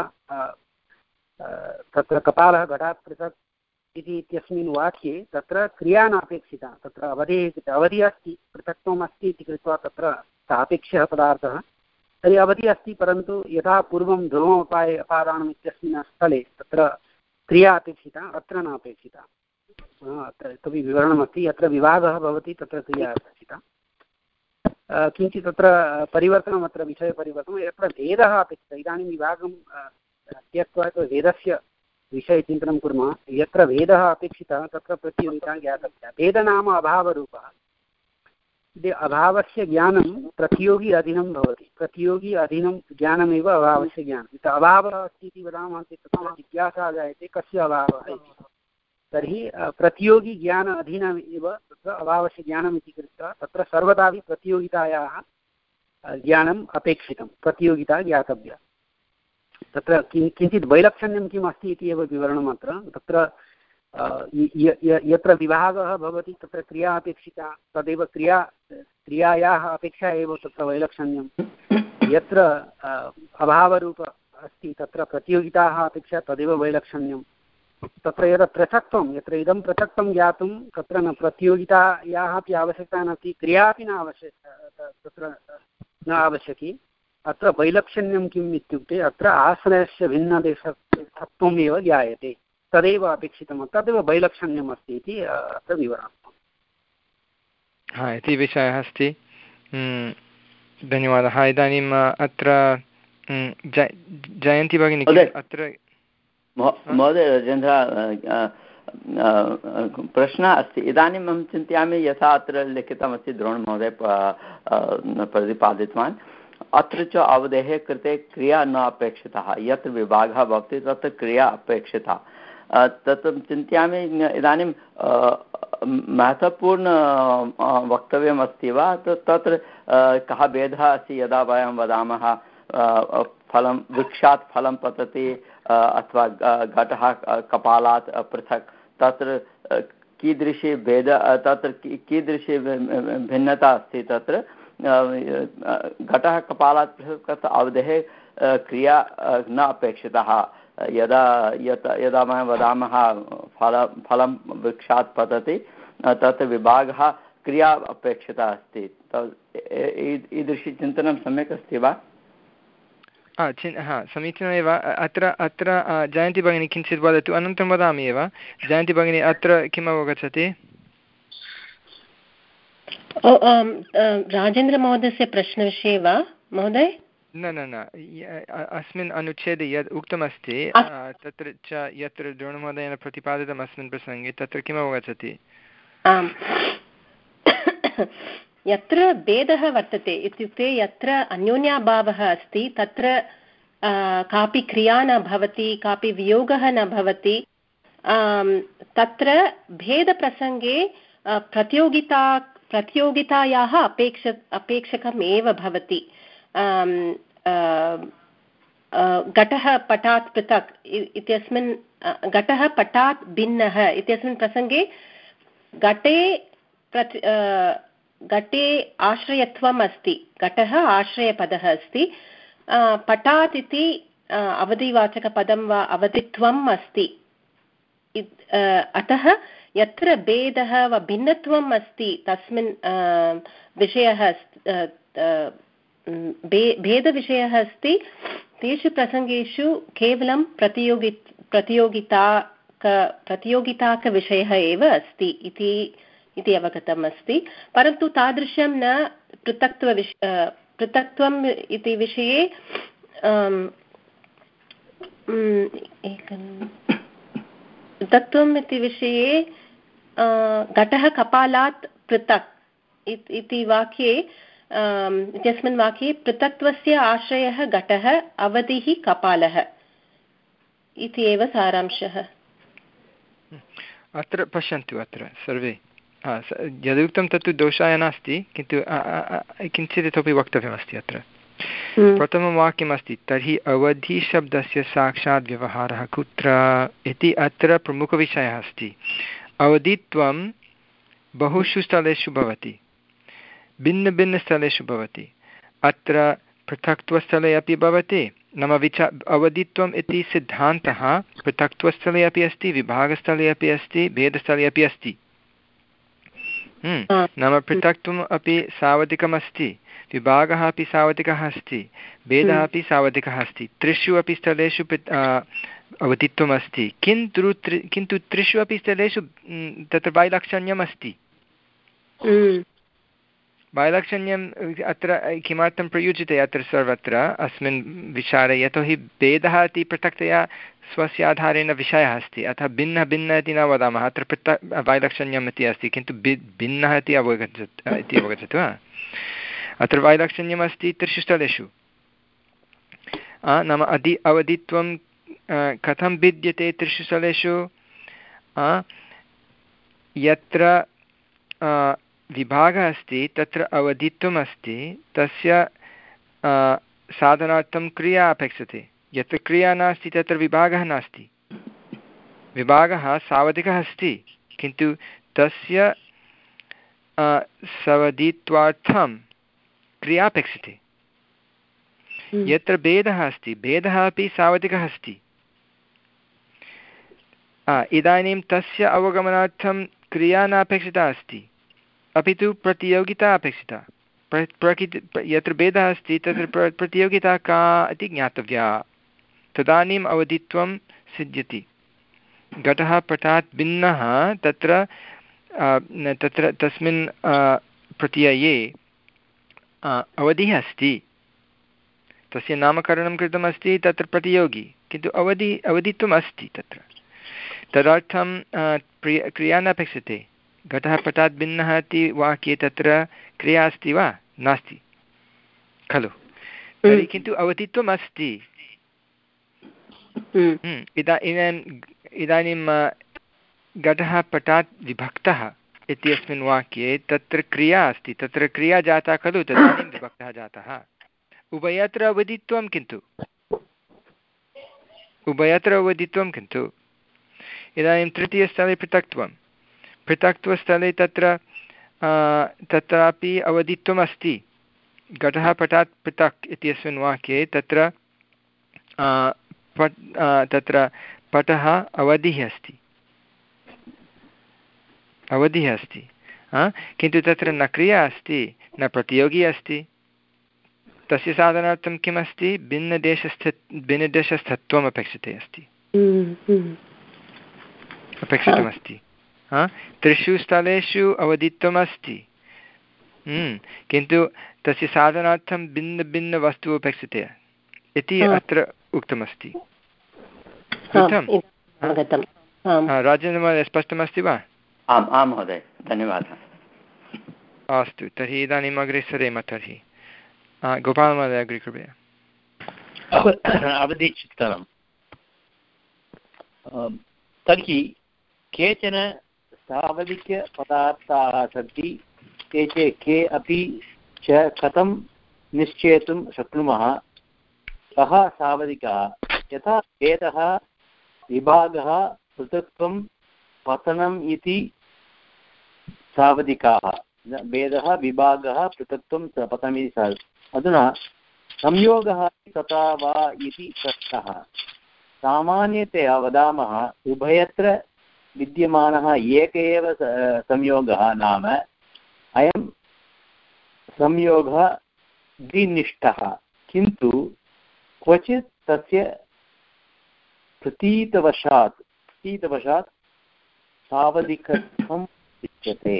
तत्र कपालः घटात् पृथक् इति इत्यस्मिन् वाक्ये तत्र क्रिया नापेक्षिता। तत्र अवधिः कृते अवधि अस्ति, पृथक्त्वम् अस्ति इति कृत्वा तत्र सापेक्षः पदार्थः। तर्हि अवधि अस्ति, परन्तु यथा पूर्वं ध्रुवमपाये अपादानम् इत्यस्मिन् स्थले तत्र क्रिया अपेक्षिता, अत्र नापेक्षिता। अत्र इतोपि विवरणमस्ति। यत्र विभागः भवति तत्र क्रिया अपेक्षिता। किञ्चित् तत्र परिवर्तनम्, अत्र विषयपरिवर्तनं, यत्र भेदः अपेक्षितः। इदानीं विभागं त्यक्त्वा भेदस्य विषये चिन्तनं कुर्मः। यत्र भेदः अपेक्षितः तत्र प्रतियोगिता ज्ञातव्या। भेदः नाम अभावरूपः। यदि अभावस्य ज्ञानं प्रतियोगी अधीनं भवति, प्रतियोगी अधीनं ज्ञानमेव अभावस्य ज्ञानं। यत् अभावः अस्ति इति वदामः चेत् तत्र जिज्ञासा जायते कस्य अभावः इति। तर्हि प्रतियोगी ज्ञान अधीनम् एव तत्र अभावस्य ज्ञानम् इति कृत्वा तत्र सर्वदापि प्रतियोगितायाः ज्ञानम् अपेक्षितं, प्रतियोगिता ज्ञातव्या। तत्र किं किञ्चित् वैलक्षण्यं किम् अस्ति इति एव विवरणम्। अत्र तत्र यत्र विभागः भवति तत्र क्रिया अपेक्षिता, तदेव क्रिया क्रियायाः अपेक्षा एव तत्र वैलक्षण्यं। यत्र अभावरूप अस्ति तत्र प्रतियोगिताः अपेक्षा, तदेव वैलक्षण्यं। तत्र यदा पृथक्त्वं, यत्र इदं पृथक्त्वं ज्ञातुं तत्र न प्रतियोगितायाः अपि आवश्यकता नास्ति, क्रिया अपि न आवश्यक तत्र न आवश्यकी। अत्र वैलक्षण्यं किम् इत्युक्ते अत्र आश्रयस्य भिन्नदेशत्वम् एव ज्ञायते, तदेव अपेक्षितं, तदेव वैलक्षण्यम् अस्ति इति अत्र विवरणम्। हा, इति विषयः अस्ति। धन्यवादः। इदानीम् अत्र जयन्ती भगिनी अत्र महोदय राजेन्द्र प्रश्नः अस्ति। इदानीं अहं चिन्तयामि यथा अत्र लिखितमस्ति द्रोणमहोदय प्रतिपादितवान्, अत्र च अवधेः कृते क्रिया न अपेक्षितः। यत्र विभागः भवति तत्र क्रिया अपेक्षिता। तत् चिन्तयामि इदानीं महत्वपूर्ण वक्तव्यमस्ति वा तत्र कः भेदः अस्ति यदा वयं वदामः फलं वृक्षात् फलं पतति अथवा घटः कपालात् पृथक्, तत्र कीदृशी भेद तत्र कीदृशी भिन्नता अस्ति। तत्र घटः कपालात् पृथक् तत्र अवधेः क्रिया न अपेक्षितः। यदा यदा वयं वदामः फल फलं वृक्षात् पतति तत्र विभागः क्रिया अपेक्षिता अस्ति ईदृशी चिन्तनं सम्यक् अस्ति वा? हा चिन् हा समीचीनमेव। अत्र अत्र जयन्ती भगिनी किञ्चित् वदतु, अनन्तरं वदामि एव। जयन्ती भगिनी अत्र किम् अवगच्छति? राजेन्द्रमहोदयस्य प्रश्नविषये वा महोदय? न न न अस्मिन् अनुच्छेदे यद् उक्तमस्ति तत्र च यत्र द्रोणमहोदयेन प्रतिपादितम् अस्मिन् प्रसङ्गे तत्र किम् अवगच्छति? आम्, यत्र भेदः वर्तते इत्युक्ते यत्र अन्योन्याभावः अस्ति तत्र कापि क्रिया न भवति, कापि वियोगः न भवति, तत्र भेदप्रसङ्गे प्रतियोगिता प्रतियोगितायाः अपेक्ष अपेक्षकमेव भवति। घटः पटात् पृथक् इत्यस्मिन् घटः पटात् भिन्नः इत्यस्मिन् प्रसङ्गे घटे प्रति घटे आश्रयत्वम् अस्ति, घटः आश्रयपदः अस्ति। पटात् इति अवधिवाचकपदं वा अवधित्वम् अस्ति। अतः यत्र भेदः वा भिन्नत्वम् अस्ति तस्मिन् विषयः भेदविषयः अस्ति, तेषु प्रसङ्गेषु केवलं प्रतियोगि प्रतियोगिता प्रतियोगिताकविषयः एव अस्ति इति इति अवगतम् अस्ति। परन्तु तादृशं न पृथक्त्वविष पृथक्त्वम् इति विषये पृथक्त्वम् इति विषये घटः कपालात् पृथक् इति वाक्ये इत्यस्मिन् वाक्ये पृथक्त्वस्य आश्रयः घटः, अवधिः कपालः इति एव सारांशः। अत्र पश्यन्तु, अत्र सर्वे यदुक्तं तत्तु दोषाय नास्ति, किन्तु किञ्चित् इतोपि वक्तव्यमस्ति। अत्र प्रथमं वाक्यमस्ति तर्हि अवधिशब्दस्य साक्षात् व्यवहारः कुत्र इति अत्र प्रमुखविषयः अस्ति। अवधित्वं बहुषु स्थलेषु भवति, भिन्नभिन्नस्थलेषु भवति। अत्र पृथक्त्वस्थले अपि भवति, नाम विचा अवधित्वम् इति सिद्धान्तः पृथक्त्वस्थले अपि अस्ति, विभागस्थले अपि अस्ति, भेदस्थले अपि अस्ति। नाम पृथक्त्वम् अपि सावधिकमस्ति, विभागः अपि सावधिकः अस्ति, भेदः अपि सावधिकः अस्ति। त्रिषु अपि स्थलेषु अवधित्वम् अस्ति, किन्तु त्रि किन्तु त्रिषु अपि स्थलेषु तत्र वैलक्षण्यम् अस्ति। वैलक्षण्यम् अत्र किमर्थं प्रयुज्यते अत्र सर्वत्र अस्मिन् विचारे? यतोहि भेदः इति पृथक्तया स्वस्य आधारेण विषयः अस्ति, अतः भिन्नः भिन्नः इति न वदामः। अत्र पृथक् वैलक्षण्यम् इति अस्ति, किन्तु भि भिन्नः इति अवगच्छत् इति अवगच्छति वा? अत्र वैलक्षण्यम् अस्ति त्रिषु स्थलेषु। नाम अधि अवधित्वं कथं भिद्यते त्रिषु स्थलेषु? यत्र विभागः अस्ति तत्र अवधित्वम् अस्ति, तस्य साधनार्थं क्रिया अपेक्षते। यत्र क्रिया नास्ति तत्र विभागः नास्ति। विभागः सावधिकः अस्ति, किन्तु तस्य सवधित्वार्थं क्रिया अपेक्षते। यत्र भेदः अस्ति, भेदः अपि सावधिकः अस्ति। इदानीं तस्य अवगमनार्थं क्रिया नापेक्षिता अस्ति, अपि तु प्रतियोगिता अपेक्षिता। प्र प्रकृति यत्र भेदः अस्ति तत्र प्र प्रतियोगिता का इति ज्ञातव्या, तदानीम् अवधित्वं सिद्ध्यति। घटः पटात् भिन्नः तत्र तत्र तस्मिन् प्रत्यये अवधिः अस्ति, तस्य नामकरणं कृतमस्ति तत्र प्रतियोगी, किन्तु अवधि अवधित्वम् अस्ति तत्र। तदर्थं प्रिय क्रिया नापेक्षते। घटः पटात् भिन्नः इति वाक्ये तत्र क्रिया अस्ति वा? नास्ति खलु? तर्हि किन्तु अवधित्वम् अस्ति। इदा इदानीम् इदानीं घटः पटात् विभक्तः इत्यस्मिन् वाक्ये तत्र क्रिया अस्ति, तत्र क्रिया जाता खलु, तदानीं विभक्तः जातः। उभयत्र अवधित्वं किन्तु उभयत्र अवधित्वं किन्तु इदानीं तृतीयस्थले पृथक्त्वं पृथक्त्वस्थले तत्र तत्रापि अवधित्वम् अस्ति। घटः पटात् पृथक् इत्यस्मिन् वाक्ये तत्र पट् तत्र पटः अवधिः अस्ति, अवधिः अस्ति। किन्तु तत्र न क्रिया अस्ति न प्रतियोगी अस्ति तस्य साधनार्थं किम् अस्ति भिन्नदेशस्थ भिन्नदेशस्थत्वम् अपेक्षते अस्ति अपेक्षितमस्ति त्रिषु स्थलेषु अवधित्वम् अस्ति किन्तु तस्य साधनार्थं भिन्नभिन्नवस्तु अपेक्षते इति अत्र उक्तमस्ति राजेन्द्रमहोदय स्पष्टमस्ति वा? आम् आं महोदय धन्यवादः। अस्तु तर्हि इदानीम् अग्रे सरेम तर्हि गोपालमहोदय अग्रे कृपया। अवधिचिन्तनं तर्हि केचन सावधिकपदार्थाः सन्ति ते च के अपि च कथं निश्चेतुं शक्नुमः कः सावधिकः यथा भेदः विभागः पृथक्त्वं पतनम् इति सावधिकाः भेदः विभागः पृथक्त्वं पतनम् इति अधुना संयोगः तथा वा इति प्रश्नः सामान्यतया वदामः उभयत्र विद्यमानः एक एव संयोगः नाम अयं संयोगः द्विनिष्ठः किन्तु क्वचित् तस्य प्रतीतवशात् प्रतीतवशात् सावधिकत्वम् उच्यते।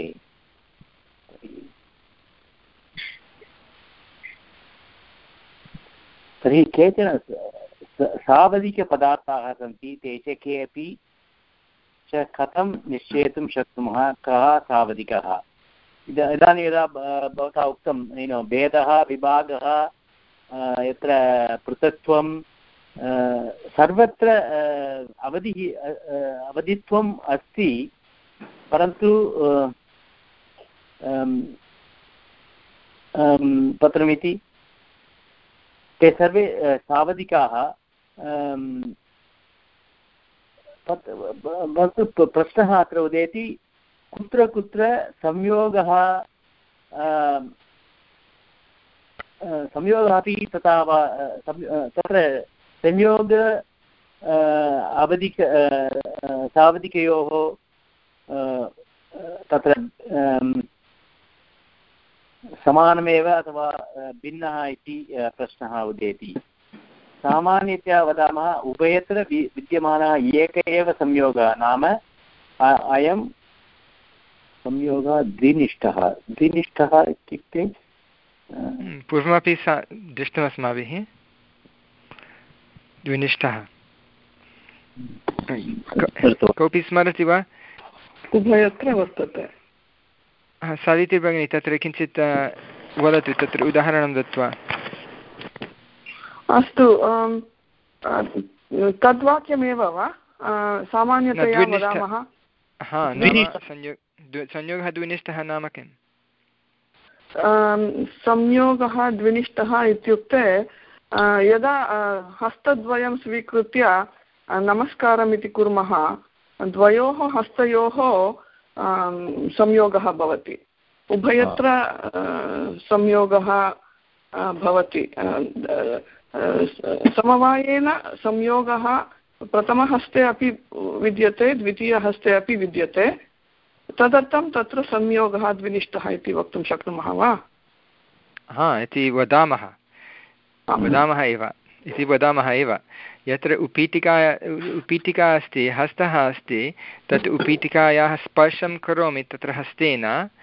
तर्हि केचन सावधिकपदार्थाः सन्ति ते च के अपि च कथं निश्चेतुं शक्नुमः कः सावधिकः इदानीं यदा भवता उक्तं भेदः विभागः यत्र पृथक्त्वं सर्वत्र अवधिः अवधित्वम् अस्ति परन्तु पत्रमिति ते सर्वे सावधिकाः परन्तु प्रश्नः अत्र उदेति कुत्र कुत्र संयोगः संयोगः अपि तथा वा तत्र संयोग अवधिक सावधिकयोः तत्र समानमेव अथवा भिन्नः इति प्रश्नः उदेति। सामान्यतया वदामः उभयत्र विद्यमानः एक एव संयोगः नाम अयं संयोगः द्विनिष्ठः द्विनिष्ठः इत्युक्ते पूर्वमपि सा दृष्टमस्माभिः द्विनिष्ठः कोऽपि स्मरति वा? उभयत्र वर्तते। सावित्री भगिनी तत्र किञ्चित् वदतु तत्र उदाहरणं दत्वा। अस्तु तद्वाक्यमेव वा सामान्यतया वदामः संयोगः द्विनिष्ठः नाम किम्? संयोगः द्विनिष्ठः इत्युक्ते यदा हस्तद्वयं स्वीकृत्य नमस्कारम् इति कुर्मः द्वयोः हस्तयोः संयोगः भवति उभयत्र संयोगः भवति समवायेन संयोगः प्रथमहस्ते अपि विद्यते द्वितीयहस्ते अपि विद्यते तदर्थं तत्र संयोगः द्विनिष्ठः इति वक्तुं शक्नुमः वा? हा इति वदामः वदामः एव इति वदामः एव यत्र उपीठिका उपीठिका अस्ति हस्तः अस्ति तत् उपीठिकायाः स्पर्शं करोमि तत्र हस्तेन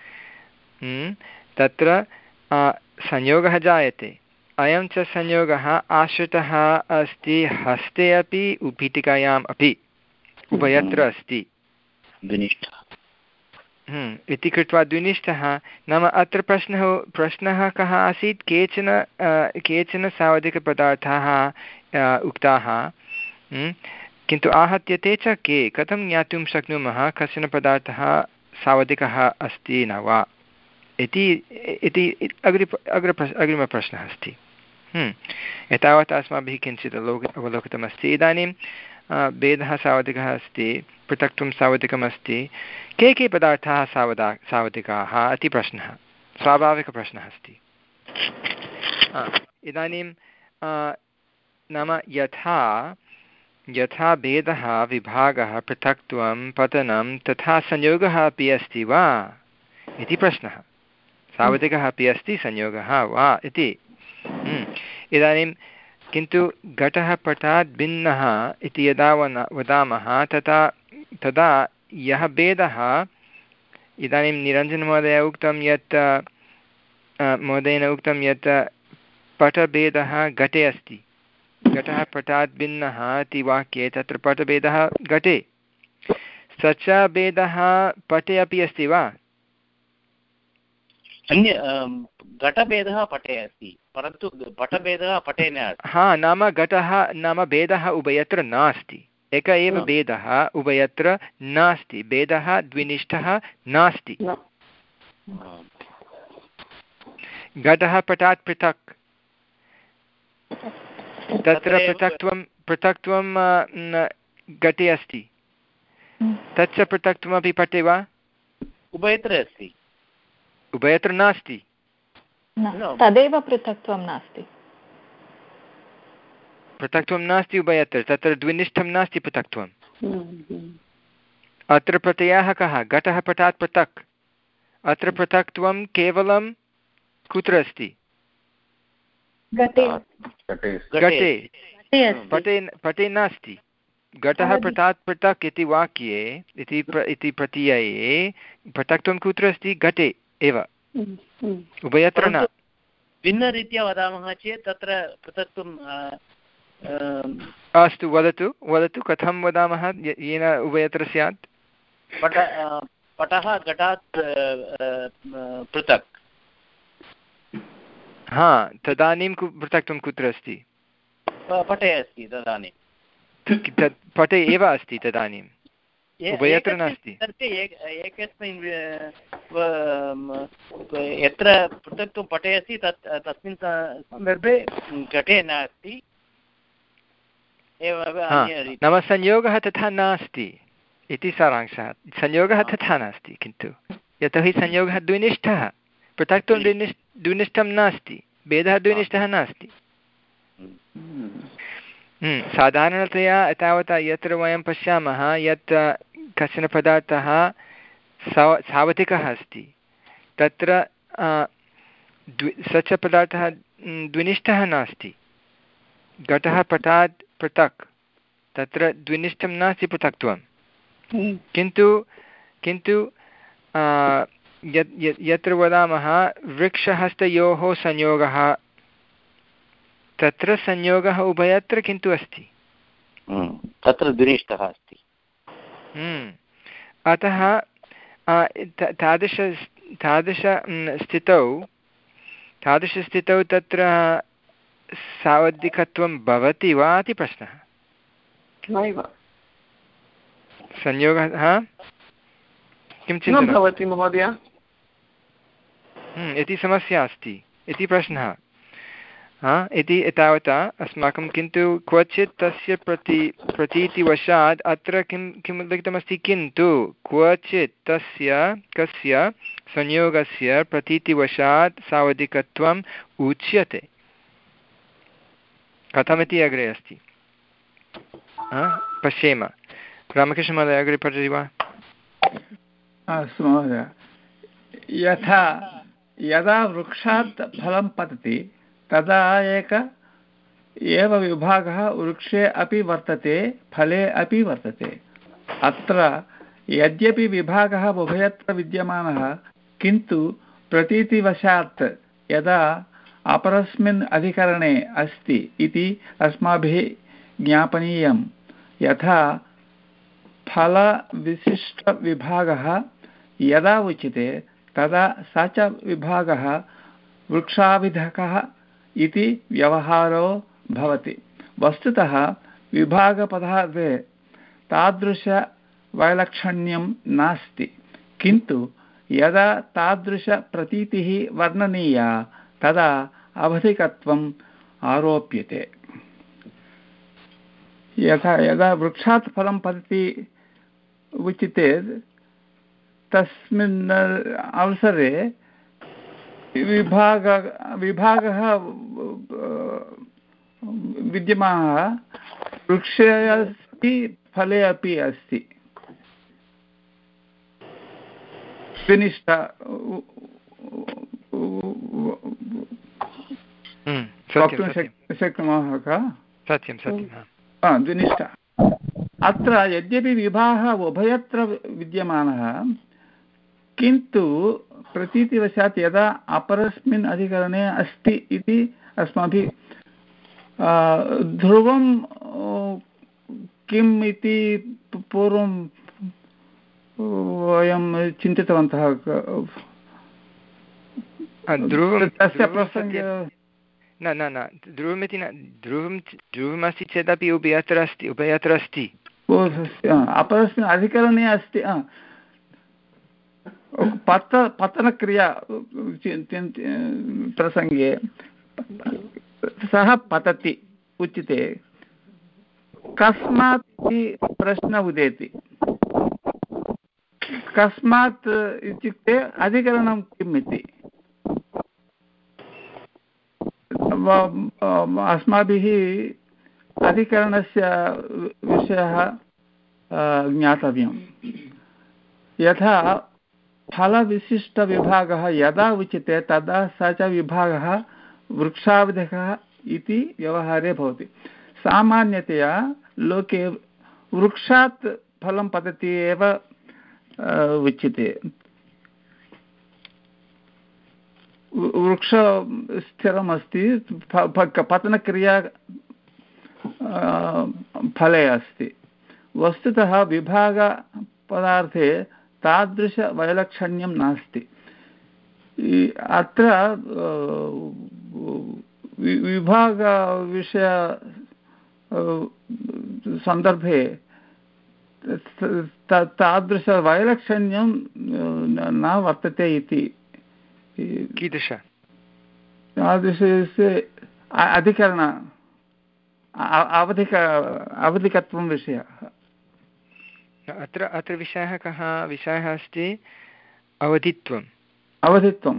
तत्र संयोगः जायते अयं च संयोगः आश्रितः अस्ति हस्ते अपि उपीठिकायाम् अपि उभयत्र अस्ति द्विनिष्ठः इति कृत्वा द्विनिष्ठः नाम अत्र प्रश्नः प्रश्नः कः आसीत् केचन केचन सावधिकपदार्थाः उक्ताः किन्तु आहत्यते च के कथं ज्ञातुं शक्नुमः कश्चन पदार्थः सावधिकः अस्ति न वा इति इति अग्रि अग्र अग्रिमप्रश्नः अस्ति एतावत् अस्माभिः किञ्चित् अवलोक अवलोकितमस्ति इदानीं भेदः सावधिकः अस्ति पृथक्त्वं सावधिकमस्ति के के पदार्थाः सावधा सावधिकाः इति प्रश्नः स्वाभाविकप्रश्नः अस्ति इदानीं नाम यथा यथा भेदः विभागः पृथक्त्वं पतनं तथा संयोगः अपि अस्ति वा इति प्रश्नः। सावधिकः अपि अस्ति, संयोगः वा इति। इदानीं किन्तु घटः पटात् भिन्नः इति यदा वना वदामः तदा तदा यः भेदः, इदानीं निरञ्जनमहोदय उक्तं यत् महोदयेन उक्तं यत् पटभेदः घटे अस्ति, घटः पटात् भिन्नः इति वाक्ये तत्र पटभेदः घटे, स च भेदः पटे अपि अस्ति वा? अन्य घटभेदः पटे अस्ति, परन्तु पटभेदः पटे न। हा, नाम घटः नाम भेदः उभयत्र नास्ति, एक एव भेदः उभयत्र नास्ति, भेदः द्विनिष्ठः नास्ति। घटः पटात् पृथक्, तत्र पृथक्त्वं पृथक्त्वं घटे अस्ति, तच्च पृथक्त्वमपि पटे वा? उभयत्र अस्ति, उभयत्र नास्ति, तदेव पृथक्त्वं नास्ति, पृथक्त्वं नास्ति उभयत्र, तत्र द्विनिष्ठं नास्ति पृथक्त्वम्। अत्र प्रत्ययः कः? घटः पटात् पृथक्। अत्र पृथक्त्वं केवलं कुत्र अस्ति? घटे, पटे पटे नास्ति। घटः पटात् पृथक् इति वाक्ये इति इति प्रत्यये पृथक्त्वं कुत्र अस्ति? घटे एव, उभयत्र न। भिन्नरीत्या वदामः चेत् तत्र पृथक्त्वं। अस्तु, वदतु वदतु कथं वदामः येन उभयत्र स्यात्? पट पटः घटात् पृथक्। हा, तदानीं पृथक्त्वं कुत्र अस्ति? पटे अस्ति तदानीं, पटे एव अस्ति तदानीं, उभयत्र नास्ति। एकस्मिन् यत्र पृथक्त्वं पटे अस्ति तत् तस्मिन् सन्दर्भे घटे नास्ति। नाम संयोगः तथा नास्ति इति सारांशः। संयोगः तथा नास्ति, किन्तु यतोहि संयोगः द्विनिष्ठः, पृथक्त्वं द्विनिष्ठ द्विनिष्ठं नास्ति, भेदः द्विनिष्ठः नास्ति। साधारणतया तावता यत्र वयं पश्यामः यत् कश्चन पदार्थः साव सावधिकः अस्ति, तत्र द्वि स च पदार्थः द्विनिष्ठः नास्ति। घटः पटात् पृथक्, तत्र द्विनिष्ठं नास्ति पृथक्त्वं, किन्तु किन्तु यत् यत्र वदामः वृक्षहस्तयोः संयोगः, तत्र संयोगः उभयत्र किन्तु अस्ति, तत्र द्विनिष्ठः अस्ति। अतः तादृश तादृश स्थितौ तादृशस्थितौ तत्र सावधिकत्वं भवति वा इति प्रश्नः। संयोगः हा किं चिन्तनं भवति महोदय इति समस्या अस्ति इति प्रश्नः। हा इति तावता अस्माकं, किन्तु क्वचित् तस्य प्रति प्रतीतिवशात् अत्र किं किं लिखितमस्ति, किन्तु क्वचित् तस्य कस्य संयोगस्य प्रतीतिवशात् सावधिकत्वम् उच्यते। कथमिति अग्रे अस्ति, पश्येम। रामकृष्णमहोदय अग्रे पठति वा? अस्तु महोदय। यथा यदा वृक्षात् फलं पतति तदा एक एव विभागः वृक्षे अपि वर्तते, फले अपि वर्तते। अत्र यद्यपि विभागः उभयत्र विद्यमानः, किन्तु प्रतीतिवशात् यदा अपरस्मिन् अधिकरणे अस्ति इति अस्माभिः ज्ञापनीयं। यथा फलविशिष्टविभागः यदा उच्यते तदा स च विभागः वृक्षाभिधकः इति व्यवहारो भवति। वस्तुतः विभागपदार्थे तादृशवैलक्षण्यं नास्ति, किन्तु यदा तादृशप्रतीतिः वर्णनीया तदा अवधिकत्वम् आरोप्यते। यथा यदा वृक्षात् फलं पतति उच्यते तस्मिन् अवसरे विभाग विभागः विद्यमानः, वृक्षे अस्ति फले अपि अस्ति। द्विनिष्ठ वक्तुं शक्नुमः का? सत्यं सत्यं द्विनिष्ठ। अत्र यद्यपि विवाहः उभयत्र विद्यमानः, किन्तु प्रतीतिवशात् यदा अपरस्मिन् अधिकरणे अस्ति इति अस्माभिः ध्रुवं किम् इति पूर्वं वयं चिन्तितवन्तः। तस्य प्रसङ्गे न न न ध्रुवमिति न ध्रुवं ध्रुवमस्ति चेदपि उभयत्र अस्ति उभयत्र अस्ति अपरस्मिन् अधिकरणे अस्ति। पत पतनक्रिया प्रसङ्गे सः पतति उच्यते, कस्मात् इति प्रश्नः उदेति। कस्मात् इत्युक्ते अधिकरणं किम् इति अस्माभिः अधिकरणस्य विषयः ज्ञातव्यं। यथा फलविशिष्टविभागः यदा उच्यते तदा स च विभागः वृक्षावधिकः इति व्यवहारे भवति। सामान्यतया लोके वृक्षात् फलं पतति एव उच्यते। वृक्ष स्थिरमस्ति, पतनक्रिया फले अस्ति। वस्तुतः विभागपदार्थे तादृशवैलक्षण्यं नास्ति। अत्र विभागविषय सन्दर्भे तादृशवैलक्षण्यं न वर्तते इति। कीदृश तादृशस्य अधिकरण अवधिक अवधिकत्वं विषयः। अत्र अत्र विषयः कः? विषयः अस्ति अवधित्वम्। अवधित्वं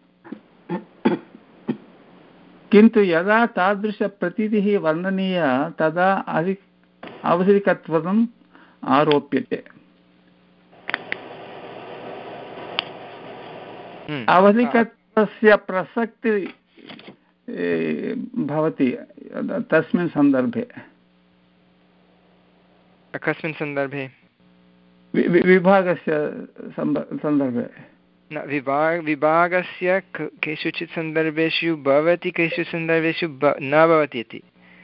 किन्तु यदा तादृशप्रतीतिः वर्णनीया तदा अधिक अवधिकत्वम् आरोप्यते। अवधिकत्वस्य प्रसक्ति भवति तस्मिन् सन्दर्भे। कस्मिन् सन्दर्भे? विभागस्य सन्दर्भे। न विभाग विभागस्य केषुचित् सन्दर्भेषु भवति, केषुचित् सन्दर्भेषु न भवति इति।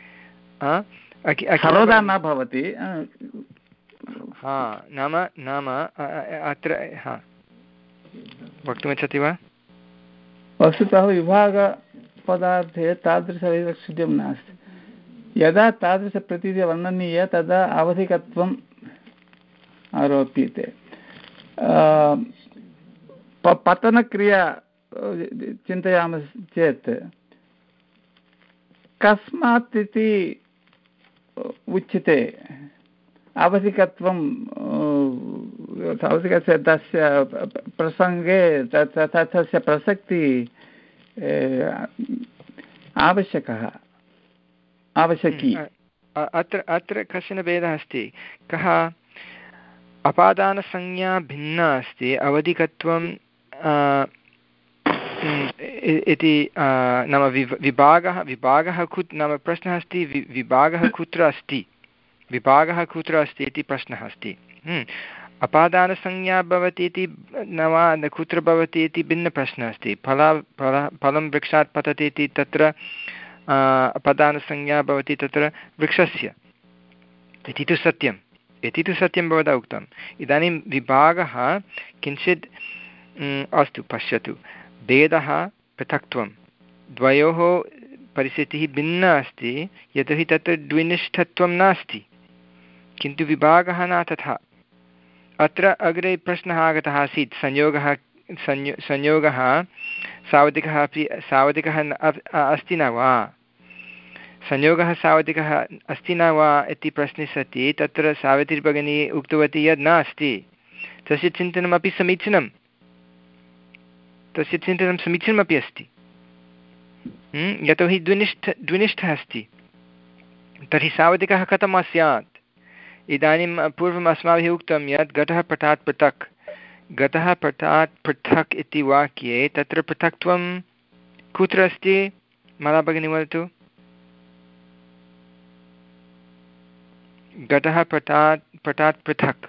सर्वदा न भवति। हा नाम नाम अत्र हा वक्तुमिच्छति वा? वस्तुतः विभागपदार्थे तादृशवैलक्षण्यं नास्ति। यदा तादृशप्रतीतिः वर्णनीया तदा अवधिकत्वम् आरोप्यते। पतनक्रिया चिन्तयामश्चेत् कस्मात् इति उच्यते। अवधिकत्वं अवधिकस्य तस्य प्रसङ्गे तस्य प्रसक्ति आवश्यकः आवश्यकी। अत्र अत्र कश्चन भेदः अस्ति। कः? अपादानसंज्ञा भिन्ना अस्ति। अवधिकत्वं इति नाम विभागः विभागः कुत्र नाम प्रश्नः अस्ति विभागः कुत्र अस्ति विभागः कुत्र अस्ति इति प्रश्नः अस्ति। अपादानसंज्ञा भवति इति न वा कुत्र भवति इति भिन्नप्रश्नः अस्ति। फला फल फलं वृक्षात् पतति इति तत्र अपादानसंज्ञा भवति तत्र वृक्षस्य इति तु सत्यम् इति तु सत्यं भवता उक्तम्। इदानीं विभागः किञ्चित् अस्तु पश्यतु, भेदः पृथक्त्वं द्वयोः परिस्थितिः भिन्ना अस्ति। यतोहि तत्र द्विनिष्ठत्वं नास्ति, किन्तु विभागः न तथा। अत्र अग्रे प्रश्नः आगतः आसीत् संयोगः संयो संयोगः सावधिकः अपि सावधिकः अस्ति न वा, संयोगः सावधिकः अस्ति न वा इति प्रश्ने सति तत्र सावित्रीभगिनी उक्तवती यद् नास्ति। तस्य चिन्तनमपि समीचीनं तस्य चिन्तनं समीचीनमपि अस्ति। यतोहि द्विनिष्ठ द्विनिष्ठः अस्ति। तर्हि सावधिकः कथं स्यात्? इदानीं पूर्वम् अस्माभिः उक्तं यत् घटः पटात् पृथक् गतः पटात् पृथक् इति वाक्ये तत्र पृथक्त्वं कुत्र अस्ति? माला भगिनी वदतु। घटः पटात् पटात् पृथक्,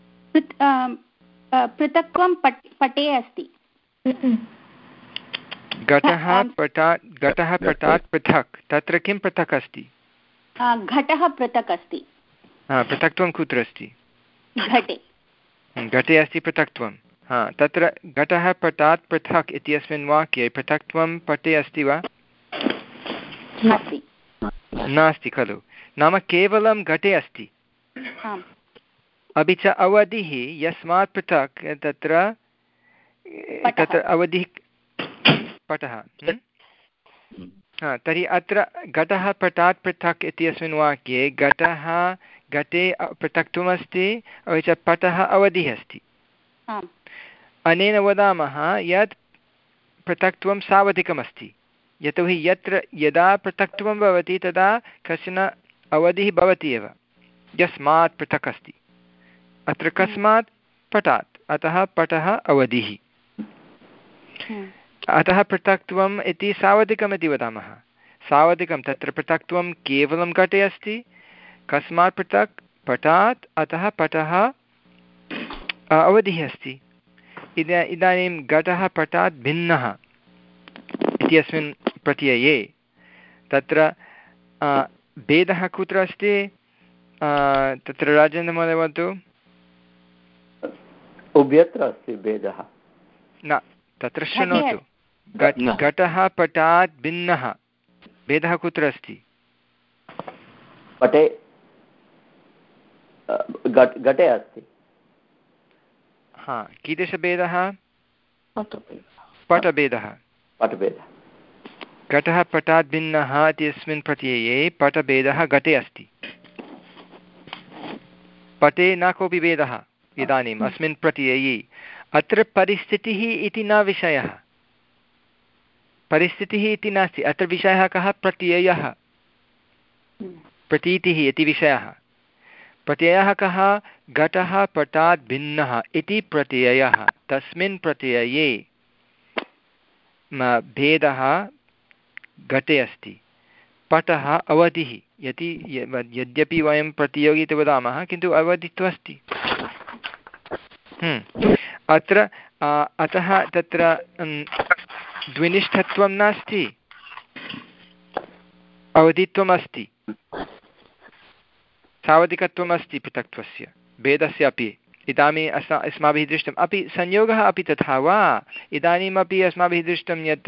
पृथक्त्वं पटे अस्ति। घटः पटात् घटः पटात् पृथक्, तत्र किं पृथक् अस्ति? घटः पृथक् अस्ति। पृथक्त्वं कुत्र अस्ति? घटे। घटे अस्ति पृथक्त्वं। हा, तत्र घटः पटात् पृथक् इत्यस्मिन् वाक्ये पृथक्त्वं पटे अस्ति वा? नास्ति खलु। नाम केवलं घटे अस्ति। अपि च अवधिः यस्मात् पृथक् तत्र तत्र अवधिः पटः। हा, तर्हि अत्र घटः पटात् पृथक् इत्यस्मिन् वाक्ये घटः घटे पृथक्त्वमस्ति, अपि च पटः अवधिः अस्ति। अनेन वदामः यत् पृथक्त्वं सावधिकमस्ति, यतोहि यत्र यदा पृथक्त्वं भवति तदा कश्चन अवधिः भवति एव, यस्मात् पृथक् अस्ति। अत्र कस्मात्? पटात्, अतः पटः अवधिः। अतः पृथक्त्वम् इति सावधिकमिति वदामः। सावधिकं तत्र पृथक्त्वं केवलं घटे अस्ति। कस्मात् पृथक्? पटात्, अतः पटः अवधिः अस्ति। इदा इदानीं घटः पटात् भिन्नः इत्यस्मिन् प्रत्यये तत्र भेदः कुत्र अस्ति? तत्र राजेन्द्रमहोदय वदतु। उभयत्र अस्ति भेदः। न, तत्र शृणोतु। घटः पटात् भिन्नः, भेदः कुत्र अस्ति? पटे घटे अस्ति। हा, कीदृशभेदः? पटभेदः। पटभेदः। घटः पटात् भिन्नः इत्यस्मिन् प्रत्यये पटभेदः घटे अस्ति। पटे न कोऽपि भेदः इदानीम् अस्मिन् प्रत्यये। अत्र परिस्थितिः इति न विषयः, परिस्थितिः इति नास्ति। अत्र विषयः कः? प्रत्ययः, प्रतीतिः इति विषयः। प्रत्ययः कः? घटः पटात् भिन्नः इति प्रत्ययः। तस्मिन् प्रत्यये भेदः घटे अस्ति, पटः अवधिः। यदि यद्यपि वयं प्रतियोगी इति वदामः, किन्तु अवधित्वम् अस्ति। अत्र अतः तत्र द्विनिष्ठत्वं नास्ति, अवधित्वम् अस्ति, सावधिकत्वम् अस्ति पृथक्त्वस्य, भेदस्य अपि। इदानीम् अस अस्माभिः दृष्टम् अपि संयोगः अपि तथा वा? इदानीमपि अस्माभिः दृष्टं यत्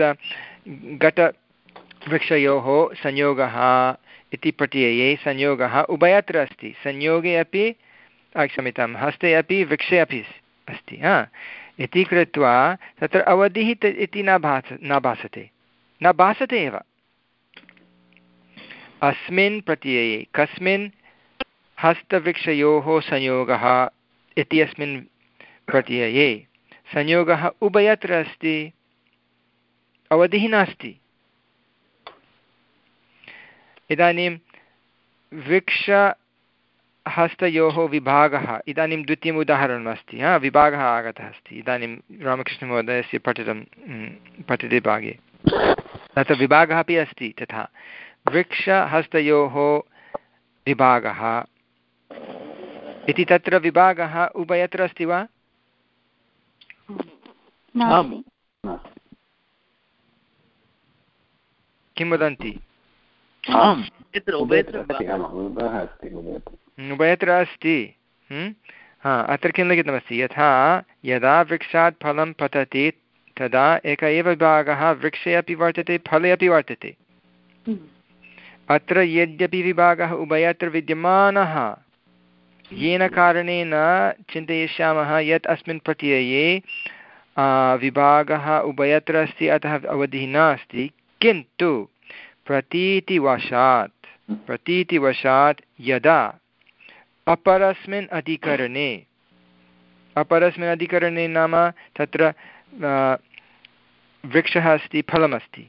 घटवृक्षयोः संयोगः इति प्रत्यये संयोगः उभयत्र अस्ति। संयोगे अपि, क्षम्यतां, हस्ते अपि वृक्षे अपि अस्ति। हा, इति कृत्वा तत्र अवधिः इति न भास न भासते न भासते एव। अस्मिन् प्रत्यये कस्मिन्? हस्तवृक्षयोः संयोगः इत्यस्मिन् प्रत्यये संयोगः उभयत्र अस्ति, अवधिः नास्ति। इदानीं वृक्षहस्तयोः विभागः, इदानीं द्वितीयम् उदाहरणम् अस्ति। हा, विभागः आगतः अस्ति इदानीं रामकृष्णमहोदयस्य पठितं पठिते भागे। तत्र विभागः अपि अस्ति तथा। वृक्षहस्तयोः विभागः इति तत्र विभागः उभयत्र अस्ति वा? किं वदन्ति? उभयत्र अस्ति। हा, अत्र किं लिखितमस्ति? यथा यदा वृक्षात् फलं पतति तदा एक एव विभागः वृक्षे अपि वर्तते, फले अपि वर्तते। अत्र यद्यपि विभागः उभयत्र विद्यमानः, येन कारणेन चिन्तयिष्यामः यत् अस्मिन् प्रत्यये विभागः उभयत्र अस्ति, अतः अवधिः नास्ति। किन्तु प्रतीतिवशात् प्रतीतिवशात् यदा अपरस्मिन् अधिकरणे अपरस्मिन् अधिकरणे नाम तत्र वृक्षः अस्ति, फलमस्ति,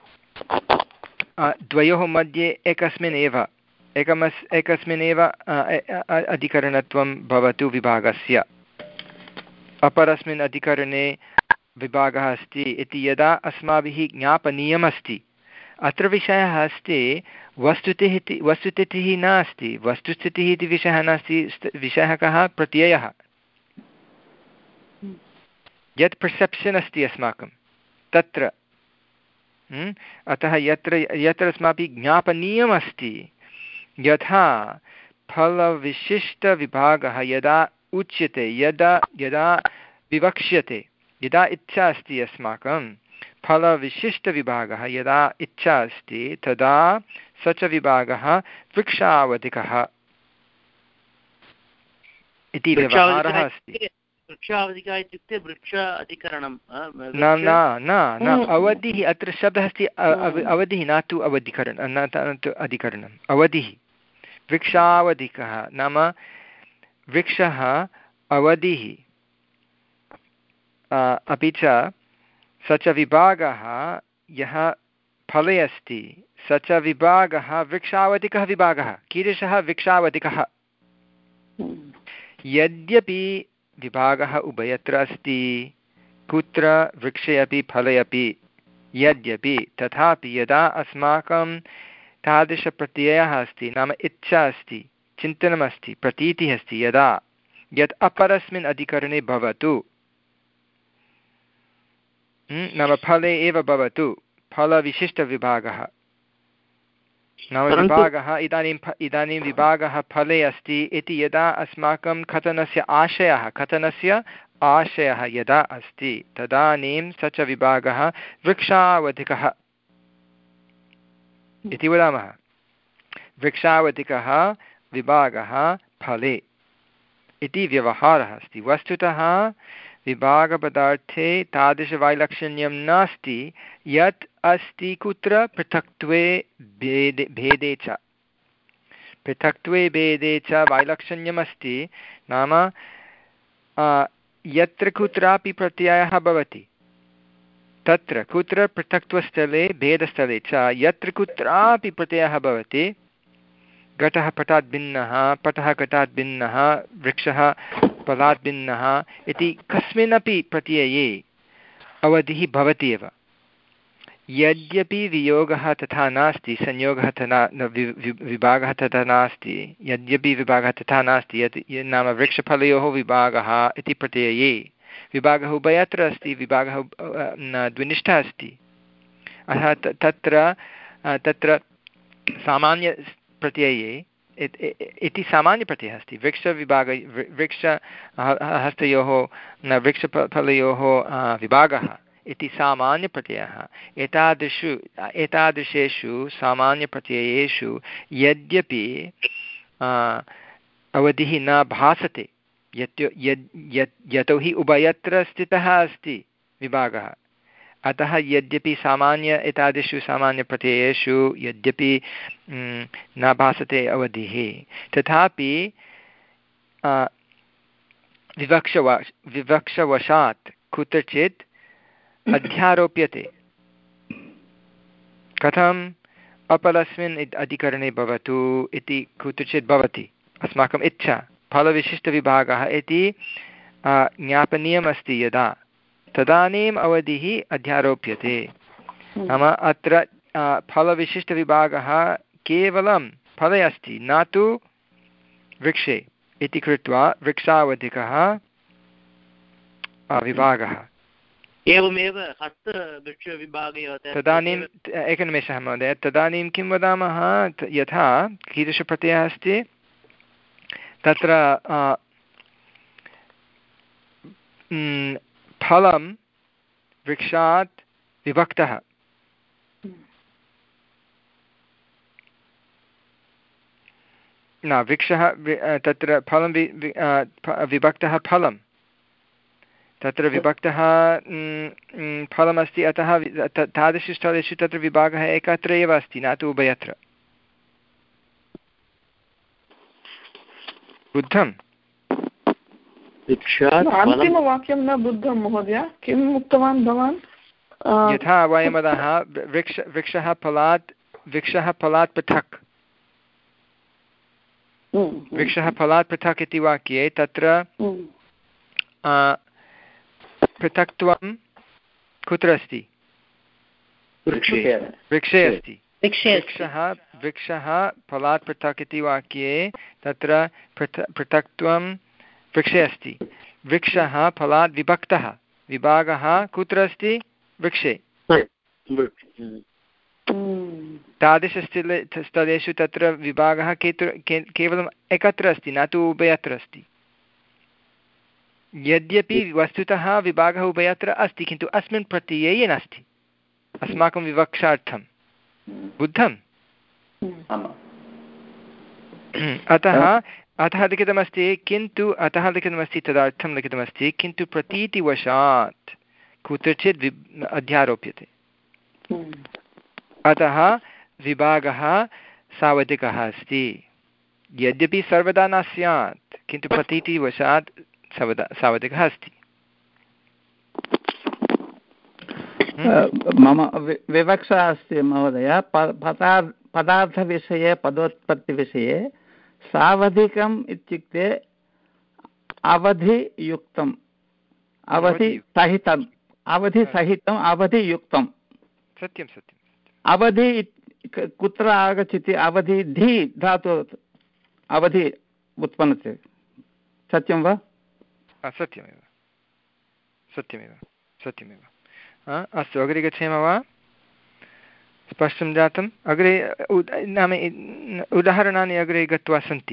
द्वयोः मध्ये एकस्मिन् एव एकमस् एकस्मिन् एव अधिकरणत्वं भवतु विभागस्य। अपरस्मिन् अधिकरणे विभागः अस्ति इति यदा अस्माभिः ज्ञापनीयमस्ति। अत्र विषयः अस्ति वस्तुतिः इति वस्तुस्थितिः नास्ति वस्तुस्थितिः इति विषयः नास्ति विषयः कः प्रत्ययः यत् पर्सेप्शन् अस्ति अस्माकं तत्र अतः यत्र यत्र अस्माभिः ज्ञापनीयमस्ति यथा फलविशिष्टविभागः यदा उच्यते यदा यदा विवक्ष्यते यदा इच्छा अस्ति अस्माकं फलविशिष्टविभागः यदा इच्छा अस्ति तदा स च विभागः वृक्षावधिकः इति व्यवहारः अस्ति। वृक्षावधिकः इत्युक्ते वृक्ष अधिकरणं न न न न अवधिः अत्र शब्दः अस्ति अवधिः न तु अवधिकरणं न तु अधिकरणम् अवधिः वृक्षावधिकः नाम वृक्षः अवधिः अपि च स च विभागः यः फले अस्ति स च विभागः वृक्षावधिकः विभागः। कीदृशः वृक्षावधिकः? यद्यपि विभागः उभयत्र अस्ति कुत्र वृक्षे अपि फले अपि यद्यपि तथापि यदा अस्माकं तादृशप्रत्ययः अस्ति नाम इच्छा अस्ति चिन्तनमस्ति प्रतीतिः अस्ति यदा यत् अपरस्मिन् अधिकरणे भवतु नाम फले एव भवतु फलविशिष्टविभागः नाम विभागः इदानीं इदानीं विभागः फले अस्ति इति यदा अस्माकं कथनस्य आशयः कथनस्य आशयः यदा अस्ति तदानीं स च विभागः वृक्षावधिकः इति वदामः। वृक्षावधिकः विभागः फले इति व्यवहारः अस्ति। वस्तुतः विभागपदार्थे तादृशवैलक्षण्यं नास्ति यत् अस्ति कुत्र पृथक्त्वे भेदे भेदे च पृथक्त्वे भेदे च वैलक्षण्यमस्ति नाम यत्र कुत्रापि प्रत्ययः भवति तत्र कुत्र पृथक्त्वस्थले भेदस्थले च यत्र कुत्रापि प्रत्ययः भवति घटः पटात् भिन्नः पटः घटात् भिन्नः वृक्षः फलात् भिन्नः इति कस्मिन्नपि प्रत्यये अवधिः भवति एव। यद्यपि वियोगः तथा नास्ति संयोगः तथा विभागः तथा नास्ति यद्यपि विभागः तथा नास्ति यत् नाम वृक्षफलयोः विभागः इति प्रत्यये विभागः उभयत्र अस्ति विभागः द्विनिष्ठः अस्ति। अतः तत्र तत्र सामान्य प्रत्यये इति सामान्यप्रत्ययः अस्ति। वृक्षविभाग वृक्ष हस्तयोः न वृक्षफलयोः विभागः इति सामान्यप्रत्ययः। एतादृशु एतादृशेषु सामान्यप्रत्ययेषु यद्यपि अवधिः न भासते यत् यत् यतोहि उभयत्र स्थितः अस्ति विभागः अतः यद्यपि सामान्य एतादृशु सामान्यप्रत्ययेषु यद्यपि न भासते अवधिः तथापि विवक्षवा विवक्षवशात् कुत्रचित् अध्यारोप्यते। कथम् अपरस्मिन् अधिकरणे भवतु इति कुत्रचित् भवति अस्माकम् इच्छा फलविशिष्टविभागः इति ज्ञापनीयमस्ति यदा तदानीम् अवधिः अध्यारोप्यते। नाम अत्र फलविशिष्टविभागः केवलं फले अस्ति न तु वृक्षे इति कृत्वा वृक्षावधिकः विभागः। एवमेव हस्तवृक्षविभागयोः तदानीम् एकनिमेषः महोदय तदानीं किं वदामः यथा कीदृशप्रत्ययः अस्ति तत्र फलं वृक्षात् विभक्तः न वृक्षः तत्र फलं विभक्तः फलं तत्र विभक्तः फलमस्ति अतः तादृशु स्थलेषु तत्र विभागः एकत्र एव अस्ति न तु उभयत्र। बुद्धम् अन्तिमवाक्यं न बुद्धं महोदय किम् उक्तवान् भवान्? यथा वयं वदामः वृक्ष वृक्षः फलात् वृक्षः फलात् पृथक् वृक्षः फलात् पृथक् इति वाक्ये तत्र पृथक्त्वं कुत्र अस्ति? वृक्षे अस्ति। वृक्षः वृक्षः फलात् पृथक् इति वाक्ये तत्र पृथक् पृथक्त्वं वृक्षे अस्ति। वृक्षः फलात् विभक्तः, विभागः कुत्र अस्ति? वृक्षे। तादृशस्थले स्थलेषु तत्र विभागः केवलम् एकत्र अस्ति, न तु उभयत्र अस्ति। यद्यपि वस्तुतः विभागः उभयत्र अस्ति, किन्तु अस्मिन् प्रत्यये नास्ति, अस्माकं विवक्षार्थं। बुद्धम्? अतः अतः लिखितमस्ति, किन्तु अतः लिखितमस्ति तदर्थं लिखितमस्ति, किन्तु प्रतीतिवशात् कुत्रचित् वि अध्यारोप्यते। अतः विभागः सावधिकः अस्ति, यद्यपि सर्वदा न स्यात्, किन्तु प्रतीतिवशात् सर्वदा सावधिकः अस्ति। मम विवक्षा अस्ति महोदय, पदार्थ पदार्थविषये पदोत्पत्तिविषये सावधिकम् इत्युक्ते अवधियुक्तम्, अवधिसहितम्, अवधिसहितम् अवधियुक्तं। सत्यं सत्यम्। अवधि कुत्र आगच्छति? अवधि धि धातु अवधि उत्पन्नते, सत्यं वा? सत्यमेव सत्यमेव सत्यमेव। अस्तु, अग्रे गच्छेम वा? स्पष्टं जातम्? अग्रे नाम उदाहरणानि अग्रे गत्वा सन्ति,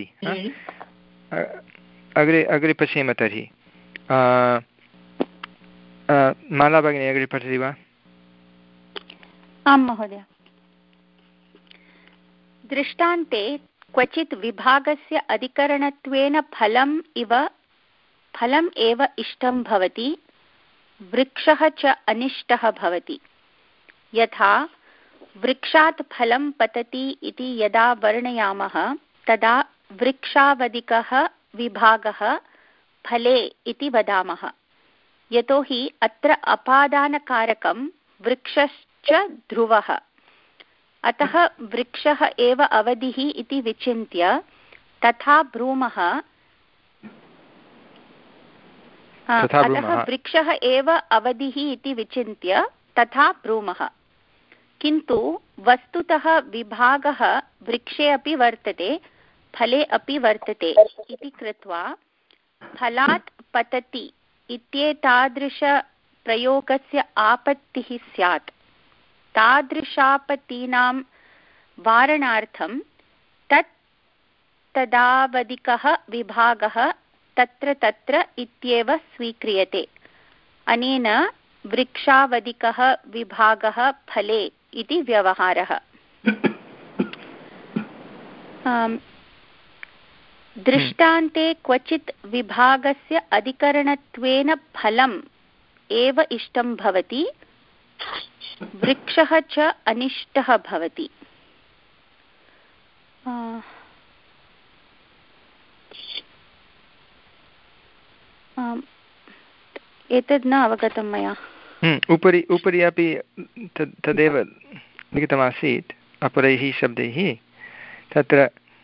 अग्रे अग्रे पश्येम तर्हि। माला भगिनी अग्रे पठति वा? आं महोदय। दृष्टान्ते क्वचित् विभागस्य अधिकरणत्वेन फलम् इव फलम् एव इष्टं भवति, वृक्षः च अनिष्टः भवति। यथा वृक्षात् फलं पतति इति यदा वर्णयामः तदा वृक्षावधिकः विभागः फले इति वदामः, यतोहि अत्र अपादानकारकं वृक्षश्च ध्रुवः। अतः वृक्षः एव अवधिः इति विचिन्त्य तथा ब्रूमः अतः वृक्षः एव अवधिः इति विचिन्त्य तथा ब्रूमः। किन्तु वस्तुतः विभागः वृक्षे अपि वर्तते, फले अपि वर्तते इति कृत्वा फलात् पतति इत्येतादृशप्रयोगस्य आपत्तिः स्यात्। तादृशापत्तीनां वारणार्थं तत् तदावधिकः विभागः तत्र तत्र इत्येव स्वीक्रियते। अनेन वृक्षावधिकः विभागः फले इति व्यवहारः। दृष्टान्ते क्वचित् विभागस्य अधिकरणत्वेन फलम् एव इष्टं भवति, वृक्षः च अनिष्टः भवति। एतद् न अवगतं मया। उपरि उपरि अपि तदेव लिखितमासीत् अपरैः शब्दैः। तत्र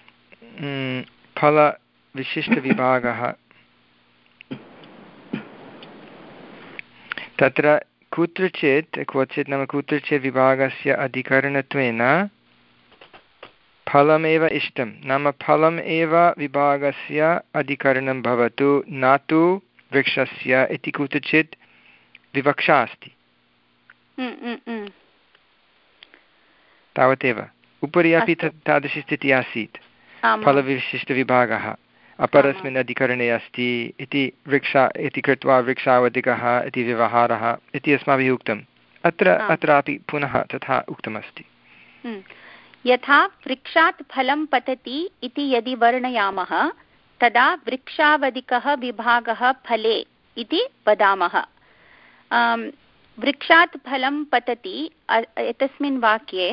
फलविशिष्टविभागः, तत्र कुत्रचित् क्वचित् नाम कुत्रचित् विभागस्य अधिकरणत्वेन फलमेव इष्टं, नाम फलम् एव विभागस्य अधिकरणं भवतु, न तु वृक्षस्य इति कुत्रचित् विवक्षा अस्ति। तावदेव। उपरि अपि तादृशी स्थितिः आसीत्, फलविशिष्टविभागः अपरस्मिन् अधिकरणे अस्ति इति वृक्ष इति कृत्वा वृक्षावधिकः इति व्यवहारः इति अस्माभिः उक्तम्। अत्र अत्रापि पुनः तथा उक्तमस्ति। यथा वृक्षात् फलं पतति इति यदि वर्णयामः तदा वृक्षावधिकः विभागः फले इति वदामः। वृक्षात् फलं पतति एतस्मिन् वाक्ये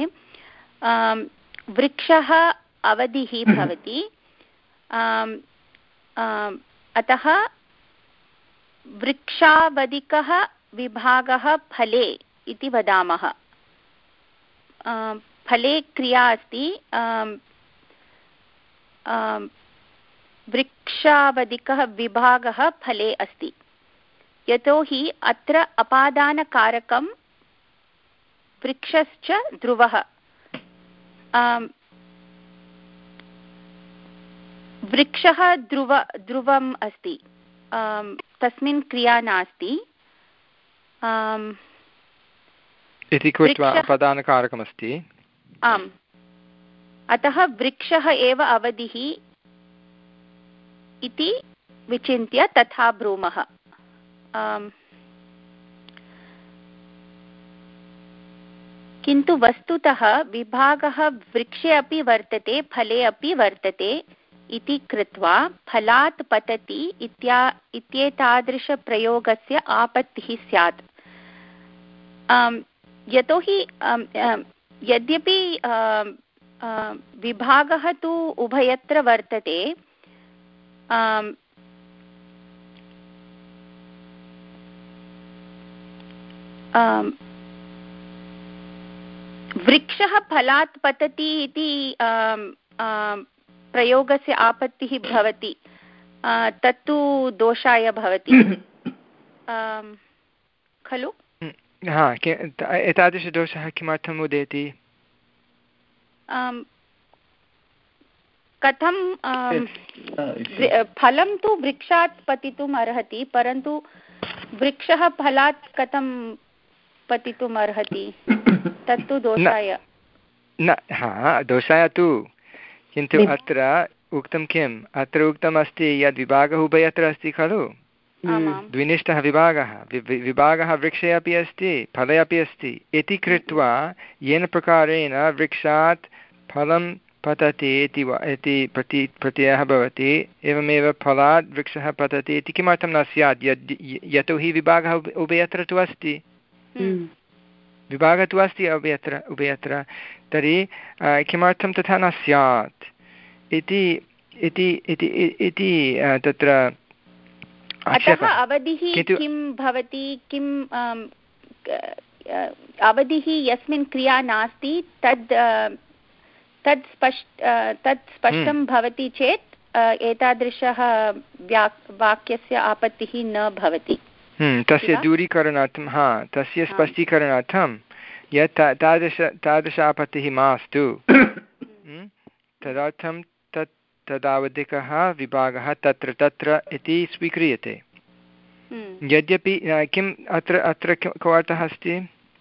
वृक्षः अवधिः भवति, अतः वृक्षावधिकः विभागः फले इति वदामः। फले क्रिया अस्ति, वृक्षावधिकः विभागः फले अस्ति। यतोहि अत्र अपादानकारकं वृक्षश्च ध्रुवः। वृक्षः ध्रुव ध्रुवम् अस्ति, तस्मिन् क्रिया नास्ति इति कृत्वा अपादानकारकमस्ति। आम्, अतः वृक्षः एव अवधिः इति विचिन्त्य तथा ब्रूमः। किन्तु वस्तुतः विभागः वृक्षे अपि वर्तते, फले अपि वर्तते इति कृत्वा फलात् पतति इत्या इत्येतादृशप्रयोगस्य आपत्तिः स्यात्। यतोहि यद्यपि विभागः तु उभयत्र वर्तते, वृक्षः फलात् पतति इति प्रयोगस्य आपत्तिः भवति, तत्तु दोषाय भवति खलु? हा, एतादृशदोषः किमर्थम् उदेति? कथं फलं तु वृक्षात् पतितुम् अर्हति, परन्तु वृक्षः फलात् कथं पतितुम् अर्हति? तत्तु दोषाय न। हा, दोषाय तु, किन्तु अत्र उक्तं किम्? अत्र उक्तमस्ति यद् विभागः उभयत्र अस्ति खलु, द्विनिष्ठः विभागः, विभागः वृक्षे अपि अस्ति, फले अपि अस्ति इति कृत्वा येन प्रकारेण वृक्षात् फलं पतति इति इति प्रति प्रत्ययः भवति, एवमेव फलात् वृक्षः पतति इति किमर्थं न स्यात्? यद् यतोहि विभागः उभयत्र तु अस्ति, विभागः तु अस्ति उभयत्र उभयत्र तर्हि किमर्थं तथा न स्यात् इति इति तत्र अतः अवधिः किं भवति, किं अवधिः यस्मिन् क्रिया नास्ति तद् तद् स्पष्ट तत् स्पष्टं भवति चेत् एतादृशः वाक्यस्य आपत्तिः न भवति। तस्य दूरीकरणार्थं, हा, तस्य स्पष्टीकरणार्थं यत् तादृश तादृश आपत्तिः मास्तु, तदर्थं तत् तदावधिकः विभागः तत्र तत्र इति स्वीक्रियते। यद्यपि किम् अत्र अत्र को अर्थः अस्ति?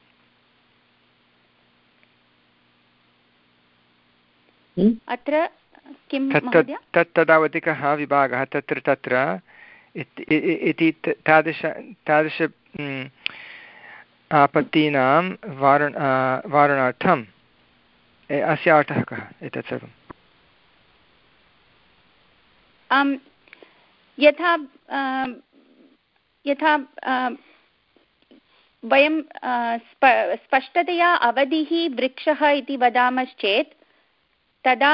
अत्र किं तत् तदावधिकः विभागः तत्र तत्र इति तादृश तादृश आपत्तीनां वारण वारणार्थम् अस्य अर्थः कः एतत् सर्वम्? यथा यथा वयं स्पष्टतया अवधिः वृक्षः इति वदामश्चेत् तदा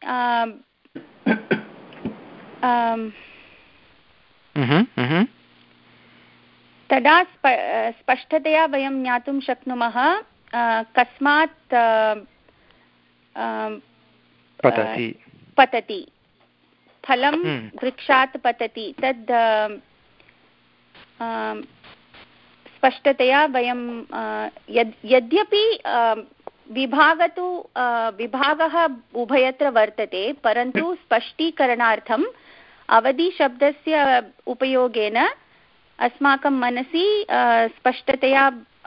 तदा स्पष्टतया वयं ज्ञातुं शक्नुमः कस्मात् पतति पतति फलं वृक्षात् पतति, तद् स्पष्टतया वयं यद्यपि विभागः तु विभागः उभयत्र वर्तते, परन्तु स्पष्टीकरणार्थम् अवधिशब्दस्य उपयोगेन अस्माकं मनसि स्पष्टतया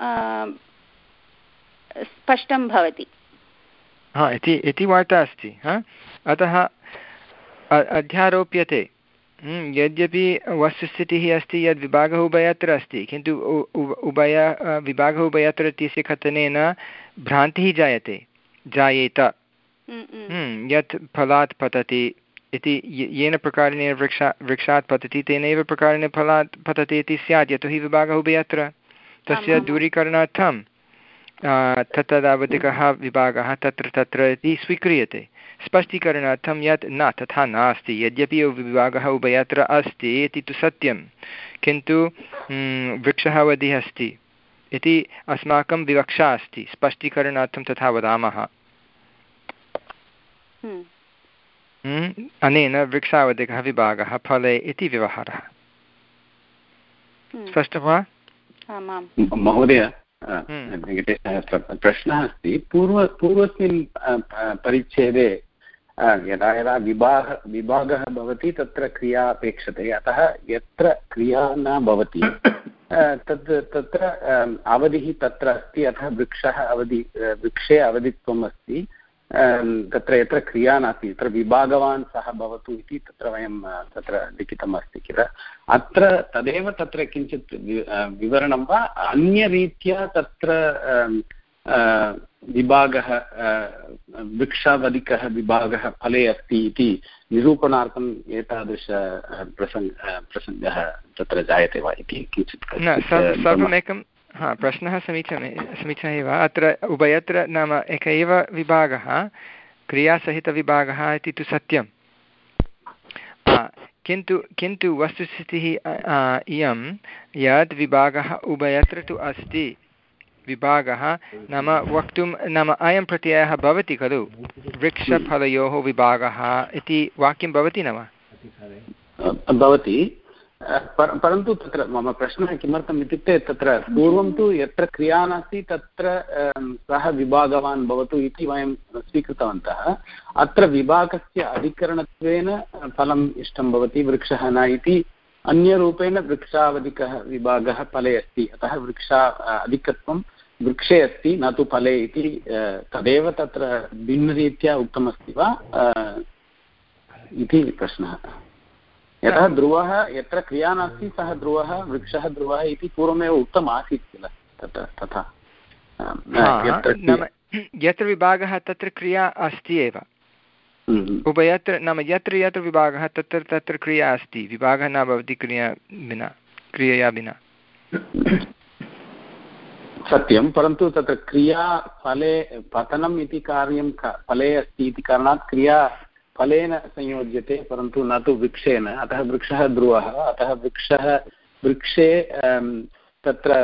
स्पष्टं भवति। हा, इति इति वार्ता अस्ति। हा, अतः अध्यारोप्यते यद्यपि वस्तुस्थितिः अस्ति यद् विभागः उभयत्र अस्ति, किन्तु उभय विभागः उभयत्र इत्यस्य कथनेन भ्रान्तिः जायते जायेत यत् फलात् पतति इति, येन प्रकारेण वृक्षा वृक्षात् पतति तेनैव प्रकारेण फलात् पतति इति स्यात्, यतोहि विभागः उभयत्र। तस्य दूरीकरणार्थं तत्तदावधिकः विभागः तत्र तत्र इति स्वीक्रियते, स्पष्टीकरणार्थं यत् न तथा नास्ति, यद्यपि विभागः उभयत्र अस्ति इति तु सत्यं, किन्तु वृक्षः अवधिः अस्ति इति अस्माकं विवक्षा अस्ति, स्पष्टीकरणार्थं तथा वदामः। अनेन वृक्षावधिकः विभागः फले इति व्यवहारः। स्पष्टं वा? महोदय वेङ्कटेशः प्रश्नः अस्ति पूर्व पूर्वस्मिन् परिच्छेदे यदा यदा विभाग विभागः भवति तत्र क्रिया अपेक्षते अतः यत्र क्रिया न भवति तत् तत्र अवधिः तत्र अस्ति अतः वृक्षः अवधि वृक्षे अवधित्वम् अस्ति तत्र यत्र क्रिया नास्ति तत्र विभागवान् सः भवतु इति तत्र वयं तत्र लिखितम् अस्ति किल अत्र तदेव तत्र किञ्चित् विवरणं वा अन्यरीत्या तत्र विभागः वृक्षावधिकः विभागः फले अस्ति इति निरूपणार्थम् एतादृश प्रसङ्ग प्रसङ्गः तत्र जायते वा इति किञ्चित् सर्वमेकं हा प्रश्नः समीचीनः समीचीनः एव अत्र उभयत्र नाम एक एव विभागः क्रियासहितविभागः इति तु सत्यं किन्तु किन्तु वस्तुस्थितिः इयं यद् विभागः उभयत्र तु अस्ति विभागः नाम वक्तुं नाम अयं प्रत्ययः भवति खलु वृक्षफलयोः विभागः इति वाक्यं भवति न वा? भवति परन्तु तत्र मम प्रश्नः किमर्थम् इत्युक्ते तत्र पूर्वं तु यत्र क्रिया नास्ति तत्र सः विभागवान् भवतु इति वयं स्वीकृतवन्तः अत्र विभागस्य अधिकरणत्वेन फलम् इष्टं भवति वृक्षः न इति अन्यरूपेण वृक्षावधिकः विभागः फले अस्ति अतः वृक्षा अधिकत्वं वृक्षे अस्ति न तु फले इति तदेव तत्र भिन्नरीत्या उक्तमस्ति वा इति प्रश्नः यतः ध्रुवः यत्र क्रिया नास्ति सः ध्रुवः वृक्षः ध्रुवः इति पूर्वमेव उक्तम् आसीत् किल तत्र तथा यत्र विभागः तत्र क्रिया अस्ति एव उभयत्र नाम यत्र यत्र विभागः तत्र तत्र क्रिया अस्ति विभागः न भवति क्रिया विना क्रियया विना सत्यं परन्तु तत्र क्रिया फले पतनम् इति कार्यं फले अस्ति इति कारणात् क्रिया फलेन संयोज्यते परन्तु न तु वृक्षेण अतः वृक्षः ध्रुवः अतः वृक्षः वृक्षे तत्र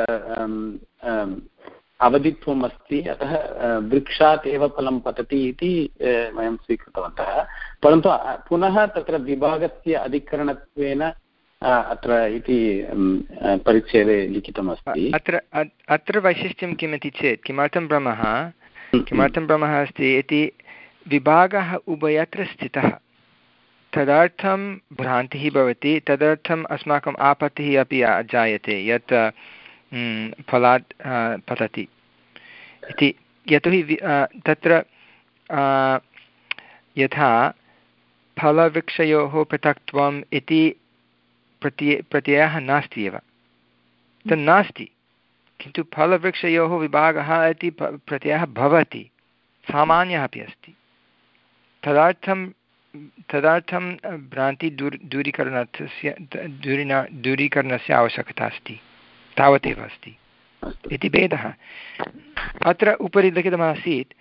अवधित्वम् अस्ति अतः वृक्षात् एव फलं पतति इति वयं स्वीकृतवन्तः परन्तु पुनः तत्र विभागस्य अधिकरणत्वेन अत्र इति परिच्छेदे लिखितमस्ति अत्र अत्र वैशिष्ट्यं किमिति चेत् किमर्थं भ्रमः किमर्थं भ्रमः अस्ति इति विभागः उभयत्र स्थितः तदर्थं भ्रान्तिः भवति तदर्थम् अस्माकम् आपत्तिः अपि जायते यत् फलात् पतति इति यतोहि तत्र यथा फलवृक्षयोः पृथक्त्वम् इति प्रत्यय प्रत्ययः नास्ति एव तन्नास्ति किन्तु फलवृक्षयोः विभागः इति प्रत्ययः भवति सामान्यः अपि अस्ति तदर्थं तदर्थं भ्रान्ति दूर दूरीकरणस्य दूरिना दूरीकरणस्य आवश्यकता अस्ति तावदेव अस्ति इति भेदः अत्र उपरि लिखितमासीत्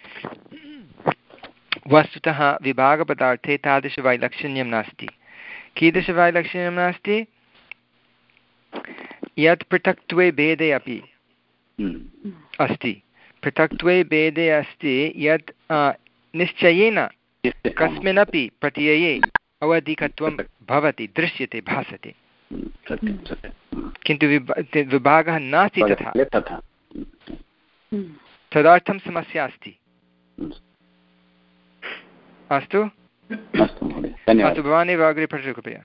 वस्तुतः विभागपदार्थे तादृशवैलक्षण्यं नास्ति कीदृशवैलक्षण्यं नास्ति यत् पृथक्त्वे भेदे अपि अस्ति पृथक्त्वे भेदे अस्ति यत् निश्चयेन कस्मिन्नपि प्रत्यये अवधिकत्वं भवति दृश्यते भासते किन्तु विभागः नास्ति तथा तदर्थं समस्या अस्ति अस्तु अस्तु भवान् एव अग्रे पठतु कृपया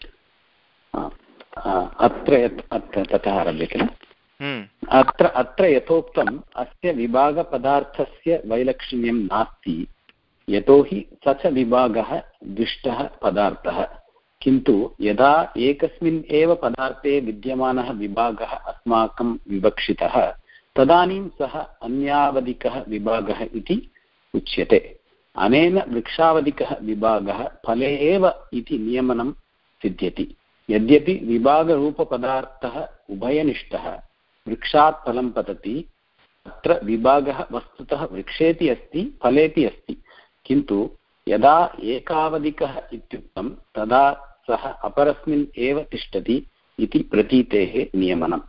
अत्र ततः आरभ्य किल अत्र अत्र यथोक्तम् अस्य विभागपदार्थस्य वैलक्षण्यं नास्ति यतोहि स च विभागः दुष्टः पदार्थः किन्तु यदा एकस्मिन् एव पदार्थे विद्यमानः विभागः अस्माकं विवक्षितः तदानीं सः अन्यावधिकः विभागः इति उच्यते अनेन वृक्षावधिकः विभागः फले एव इति नियमनं सिद्ध्यति यद्यपि विभागरूपपदार्थः उभयनिष्ठः वृक्षात् फलं पतति अत्र विभागः वस्तुतः वृक्षेपि अस्ति फलेपि अस्ति किन्तु यदा एकावधिकः इत्युक्तं तदा सः अपरस्मिन् एव तिष्ठति इति प्रतीतेः नियमनम्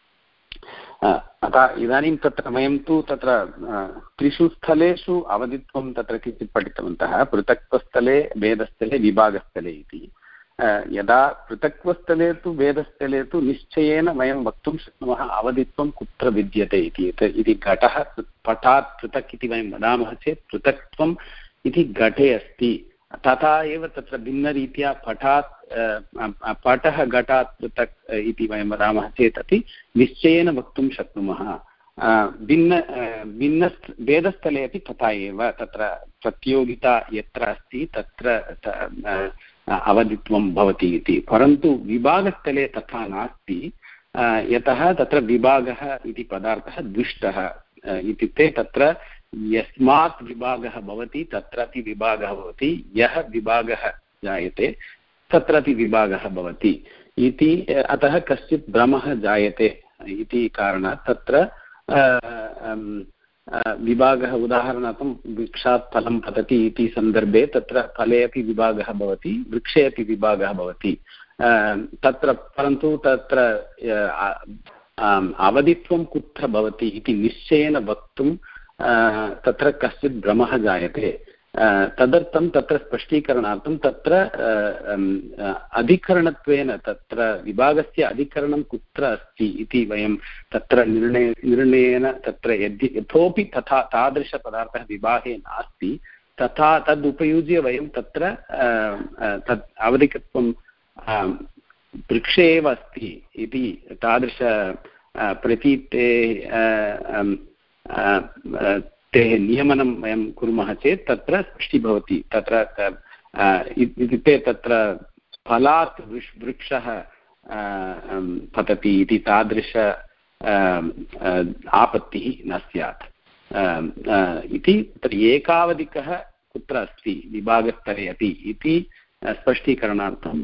अतः इदानीं तत्र वयं तु तत्र त्रिषु स्थलेषु अवधित्वं तत्र किञ्चित् पठितवन्तः पृथक्त्वस्थले भेदस्थले विभागस्थले इति यदा पृथक्वस्थले तु भेदस्थले तु निश्चयेन वयं वक्तुं शक्नुमः अवधित्वं कुत्र विद्यते इति इति घटः पटात् पृथक् इति वयं वदामः चेत् पृथक्त्वम् इति घटे अस्ति तथा एव तत्र भिन्नरीत्या पटात् पटः घटात् पृथक् इति वयं वदामः चेत् अपि निश्चयेन वक्तुं शक्नुमः भिन्न भिन्न भेदस्थले अपि तथा एव तत्र प्रतियोगिता यत्र अस्ति तत्र अवधित्वं भवति इति परन्तु विभागस्थले तथा नास्ति यतः तत्र विभागः इति पदार्थः दुष्टः इत्युक्ते तत्र यस्मात् विभागः भवति तत्रापि विभागः भवति यः विभागः जायते तत्रापि विभागः भवति इति अतः कश्चित् भ्रमः जायते इति कारणात् तत्र विभागः उदाहरणार्थं वृक्षात् फलं पतति इति सन्दर्भे तत्र फले अपि विभागः भवति वृक्षे अपि विभागः भवति तत्र परन्तु तत्र अवधित्वं कुत्र भवति इति निश्चयेन वक्तुं तत्र कश्चित् भ्रमः जायते तदर्थं तत्र स्पष्टीकरणार्थं तत्र अधिकरणत्वेन तत्र विभागस्य अधिकरणं कुत्र अस्ति इति वयं तत्र निर्णय निर्णयेन तत्र यदि यतोपि तथा तादृशपदार्थः विभागे नास्ति तथा तद् उपयुज्य वयं तत्र तत् अवधिकत्वं वृक्षे एव अस्ति इति तादृश प्रतीते ते नियमनं वयं कुर्मः चेत् तत्र स्पष्टीभवति तत्र इत्युक्ते तत्र फलात् वृक्षः पतति इति तादृश आपत्तिः न स्यात् इति तत्र एकावधिकः कुत्र अस्ति विभागस्तरे अपि इति स्पष्टीकरणार्थं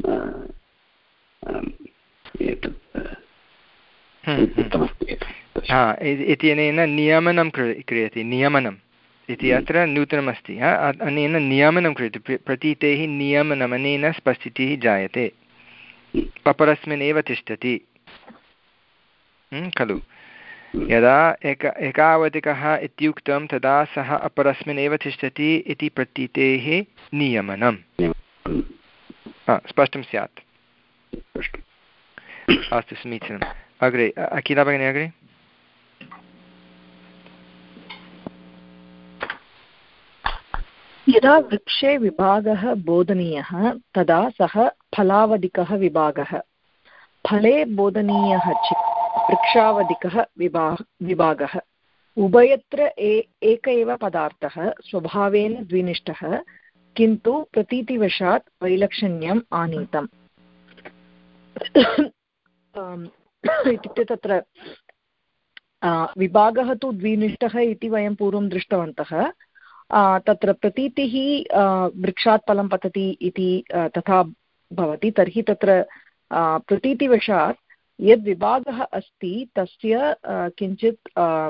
एतत् उक्तमस्ति हा इत्यनेन नियमनं क्रियते नियमनम् इति अत्र नूतनमस्ति अनेन नियमनं क्रियते प्रतीतेः नियमनम् अनेन स्पष्टितिः जायते अपरस्मिन् एव तिष्ठति खलु यदा एक एकावधिकः इत्युक्तं तदा सः अपरस्मिन् एव तिष्ठति इति प्रतीतेः नियमनं स्पष्टं स्यात् अस्तु समीचीनम् अग्रे अखिला भगिनी अग्रे यदा वृक्षे विभागः बोधनीयः तदा सः फलावधिकः विभागः फले बोधनीयः चेत् वृक्षावधिकः विभा विभागः उभयत्र एक एव पदार्थः स्वभावेन द्विनिष्ठः किन्तु प्रतीतिवशात् वैलक्षण्यम् आनीतम् इत्युक्ते तत्र विभागः तु द्विनिष्ठः इति वयं पूर्वं दृष्टवन्तः तत्र प्रतीतिः वृक्षात् फलं पतति इति तथा भवति तर्हि तत्र प्रतीतिवशात् यद् विभागः अस्ति तस्य किञ्चित्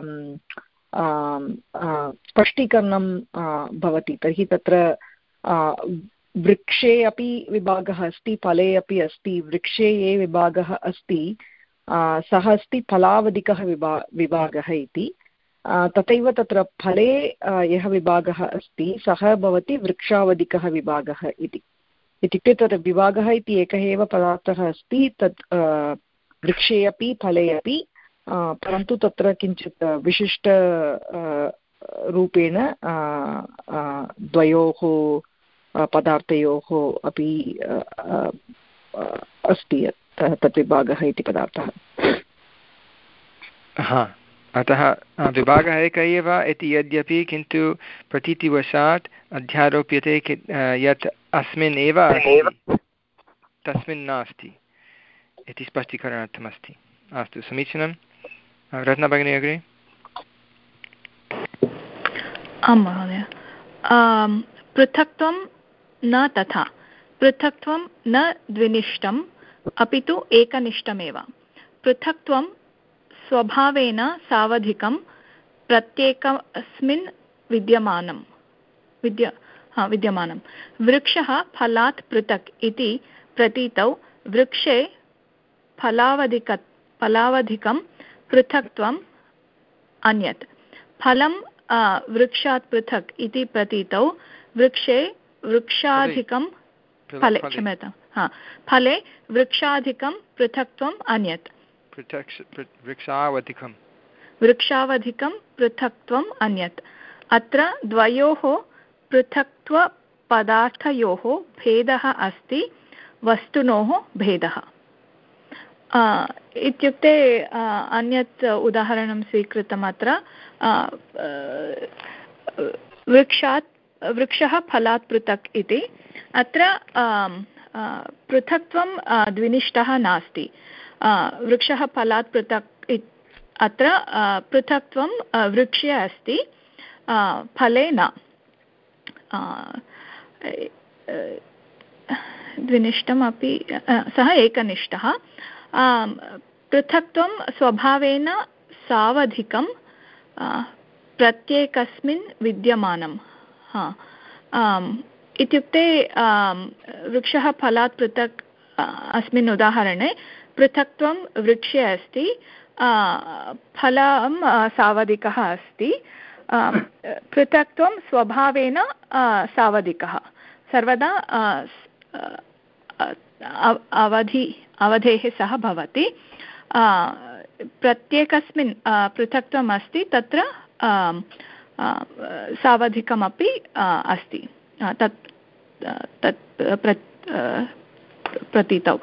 स्पष्टीकरणं भवति तर्हि तत्र वृक्षे अपि विभागः अस्ति फले अपि अस्ति वृक्षे ये विभागः अस्ति सः अस्ति फलावधिकः विभा विभागः इति तथैव तत्र फले यः विभागः अस्ति सः भवति वृक्षावधिकः विभागः इति इत्युक्ते तत्र विभागः इति एकः एव पदार्थः अस्ति तत् वृक्षे अपि फले अपि परन्तु तत्र किञ्चित् विशिष्ट रूपेण द्वयोः पदार्थयोः अपि अस्ति तत् विभागः इति पदार्थः हा अतः विभागः एकः एव इति यद्यपि किन्तु प्रतीतिवशात् अध्यारोप्यते यत् अस्मिन् एव अस्ति तस्मिन् नास्ति इति स्पष्टीकरणार्थमस्ति अस्तु समीचीनं रत्ना भगिनी अग्रे आं महोदय पृथक्त्वं न तथा पृथक्त्वं न द्विनिष्ठम् अपि तु एकनिष्ठमेव पृथक्त्वं स्वभावेन सावधिकं प्रत्येकस्मिन् विद्यमानं विद्य हा विद्यमानं वृक्षः फलात् पृथक् इति प्रतीतौ वृक्षे फलावधिक फलावधिकं पृथक्त्वम् अन्यत् फलं वृक्षात् पृथक् इति प्रतीतौ वृक्षे वृक्षाधिकं फले क्षम्यतां हा फले वृक्षाधिकं पृथक्त्वम् अन्यत् वृक्षावधिकं वृक्षावधिकं पृथक्त्वम् अन्यत् अत्र द्वयोः पृथक्त्वपदार्थयोः भेदः अस्ति वस्तुनोः भेदः इत्युक्ते अन्यत् उदाहरणं स्वीकृतम् अत्र वृक्षात् वृक्षः फलात् पृथक् इति अत्र पृथक्त्वं द्विनिष्ठः नास्ति वृक्षः फलात् पृथक् अत्र पृथक्त्वं वृक्षे अस्ति फले न द्विनिष्ठमपि सः एकनिष्ठः पृथक्त्वं स्वभावेन सावधिकं प्रत्येकस्मिन् विद्यमानं हा इत्युक्ते वृक्षः फलात् पृथक् अस्मिन् उदाहरणे पृथक्त्वं वृक्षे अस्ति फलं सावधिकः अस्ति पृथक्त्वं स्वभावेन सावधिकः सर्वदा अवधि अवधेः सह भवति प्रत्येकस्मिन् पृथक्त्वम् अस्ति तत्र सावधिकमपि अस्ति तत् तत् प्रतीतौ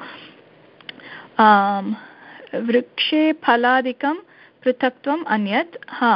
वृक्षे फलादिकं पृथक्त्वम् अन्यत् हा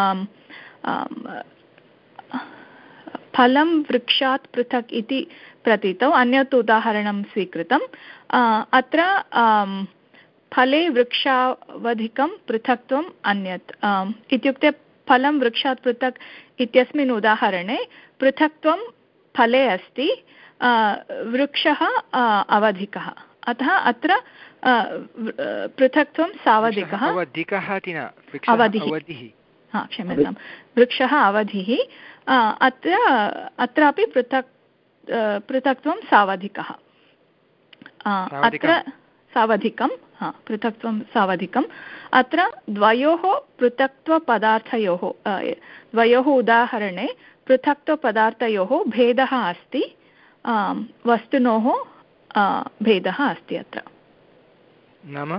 फलं वृक्षात् पृथक् इति प्रतीतौ अन्यत् उदाहरणं स्वीकृतम् अत्र फले वृक्षावधिकं पृथक्त्वम् अन्यत् इत्युक्ते फलं वृक्षात् पृथक् इत्यस्मिन् उदाहरणे पृथक्त्वं फले अस्ति वृक्षः अवधिकः अतः अत्र पृथक्त्वं सावधिकः अवधिकः अवधिः हा क्षम्यतां वृक्षः अवधिः अत्र अत्रापि पृथक् पृथक्त्वं सावधिकः अत्र सावधिकं हा पृथक्त्वं सावधिकम् अत्र द्वयोः पृथक्त्वपदार्थयोः द्वयोः उदाहरणे पृथक्त्वपदार्थयोः भेदः अस्ति वस्तुनोः भेदः अस्ति अत्र नाम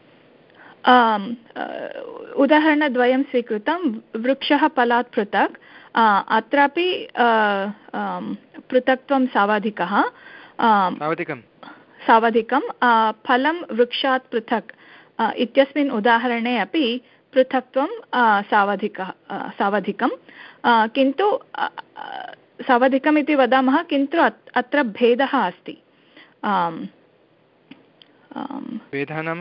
उदाहरणद्वयं स्वीकृतं वृक्षः फलात् पृथक् अत्रापि पृथक्त्वं सावधिकः सावधिकं सावधिकं फलं वृक्षात् पृथक् इत्यस्मिन् उदाहरणे अपि पृथक्त्वं सावधिकः सावधिकं किन्तु सावधिकम् इति वदामः किन्तु अत्र भेदः अस्ति भेदः नाम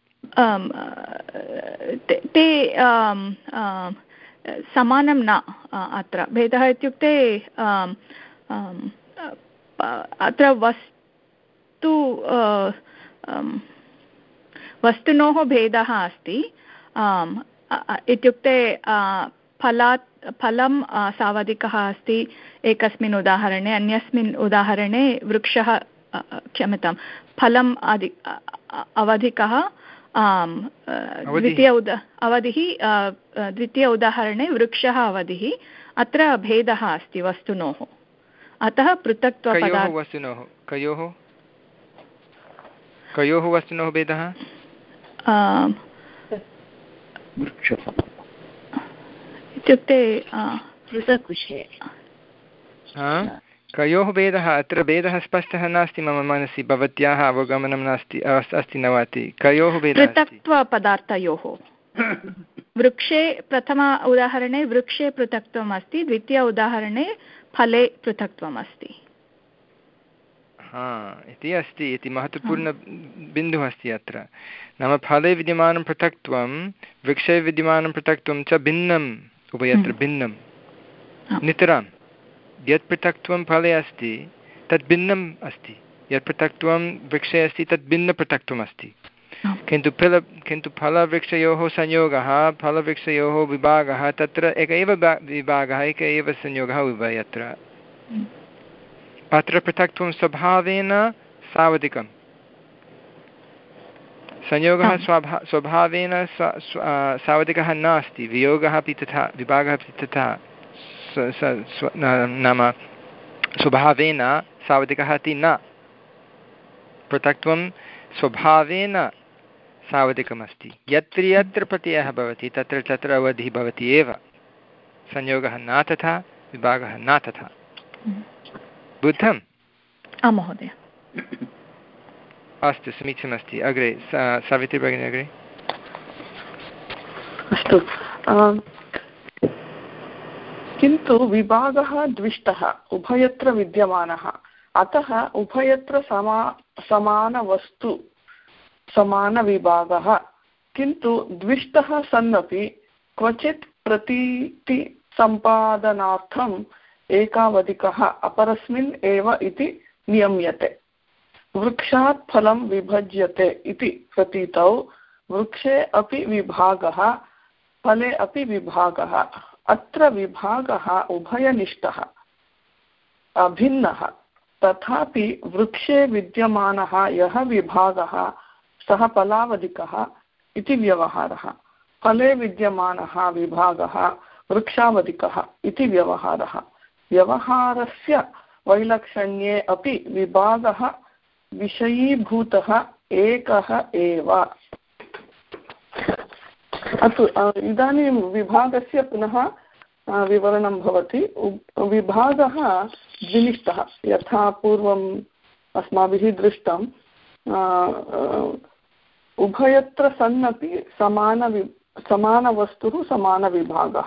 ते समानं न अत्र भेदः इत्युक्ते अत्र वस्तु वस्तुनोः भेदः अस्ति इत्युक्ते फलात् फलं सावधिकः अस्ति एकस्मिन् उदाहरणे अन्यस्मिन् उदाहरणे वृक्षः क्षम्यतां फलम् अधि अवधिकः द्वितीय उदा अवधिः द्वितीय उदाहरणे वृक्षः अवधिः अत्र भेदः अस्ति वस्तुनोः अतः पृथक्त्वपदार्थः वस्तुनोः कयोः कयोः वस्तुनोः भेदः इत्युक्ते पृथक् विषये कयोः भेदः अत्र भेदः स्पष्टः नास्ति मम मनसि भवत्याः अवगमनं नास्ति अस्ति न वाति कयोः भेदः पृथक्त्वपदार्थयोः वृक्षे प्रथम उदाहरणे वृक्षे पृथक्त्वम् अस्ति द्वितीय उदाहरणे फले पृथक्त्वम् अस्ति हा इति अस्ति इति महत्त्वपूर्णबिन्दुः अस्ति अत्र नाम फले विद्यमानं पृथक्त्वं वृक्षे विद्यमानं पृथक्त्वं च भिन्नम् उभयत्र भिन्नं नितरां यत् पृथक्त्वं फले अस्ति तत् भिन्नम् अस्ति यत् पृथक्त्वं वृक्षे अस्ति तत् भिन्नपृथक्त्वम् अस्ति किन्तु फल किन्तु फलवृक्षयोः संयोगः फलवृक्षयोः विभागः तत्र एक एव विभागः एक एव संयोगः उभयत्र अत्र पृथक्त्वं स्वभावेन सावधिकं संयोगः स्वभा स्वभावेन सावधिकः नास्ति वियोगः अपि तथा विभागः अपि तथा नाम स्वभावेन सावधिकः इति न पृथक्त्वं स्वभावेन सावधिकमस्ति। यत्र यत्र प्रत्ययः भवति तत्र तत्र अवधिः भवति एव। संयोगः न तथा, विभागः न तथा। बुद्धम्? आं महोदय। अस्तु, समीचीनमस्ति। अग्रे सावित्री भगिनी, अग्रे। अस्तु, किन्तु विभागः द्विष्टः उभयत्र विद्यमानः, अतः उभयत्र समा समानवस्तु समानविभागः। किन्तु द्विष्टः सन्नपि क्वचित् प्रतीतिसम्पादनार्थम् एकावधिकः अपरस्मिन् एव इति नियम्यते। वृक्षात् फलं विभज्यते इति प्रतीतौ वृक्षे अपि विभागः, फले अपि विभागः। अत्र विभागः उभयनिष्ठः अभिन्नः, तथापि वृक्षे विद्यमानः यः विभागः सः फलावधिकः इति व्यवहारः, फले विद्यमानः विभागः वृक्षावधिकः इति व्यवहारः। व्यवहारस्य वैलक्षण्ये अपि विभागः विषयीभूतः एकः एव। अस्तु, इदानीं विभागस्य पुनः विवरणं भवति। विभागः द्विनिष्ठः, यथा पूर्वम् अस्माभिः दृष्टम्। उभयत्र सन्नपि समानवि समानवस्तुः समानविभागः।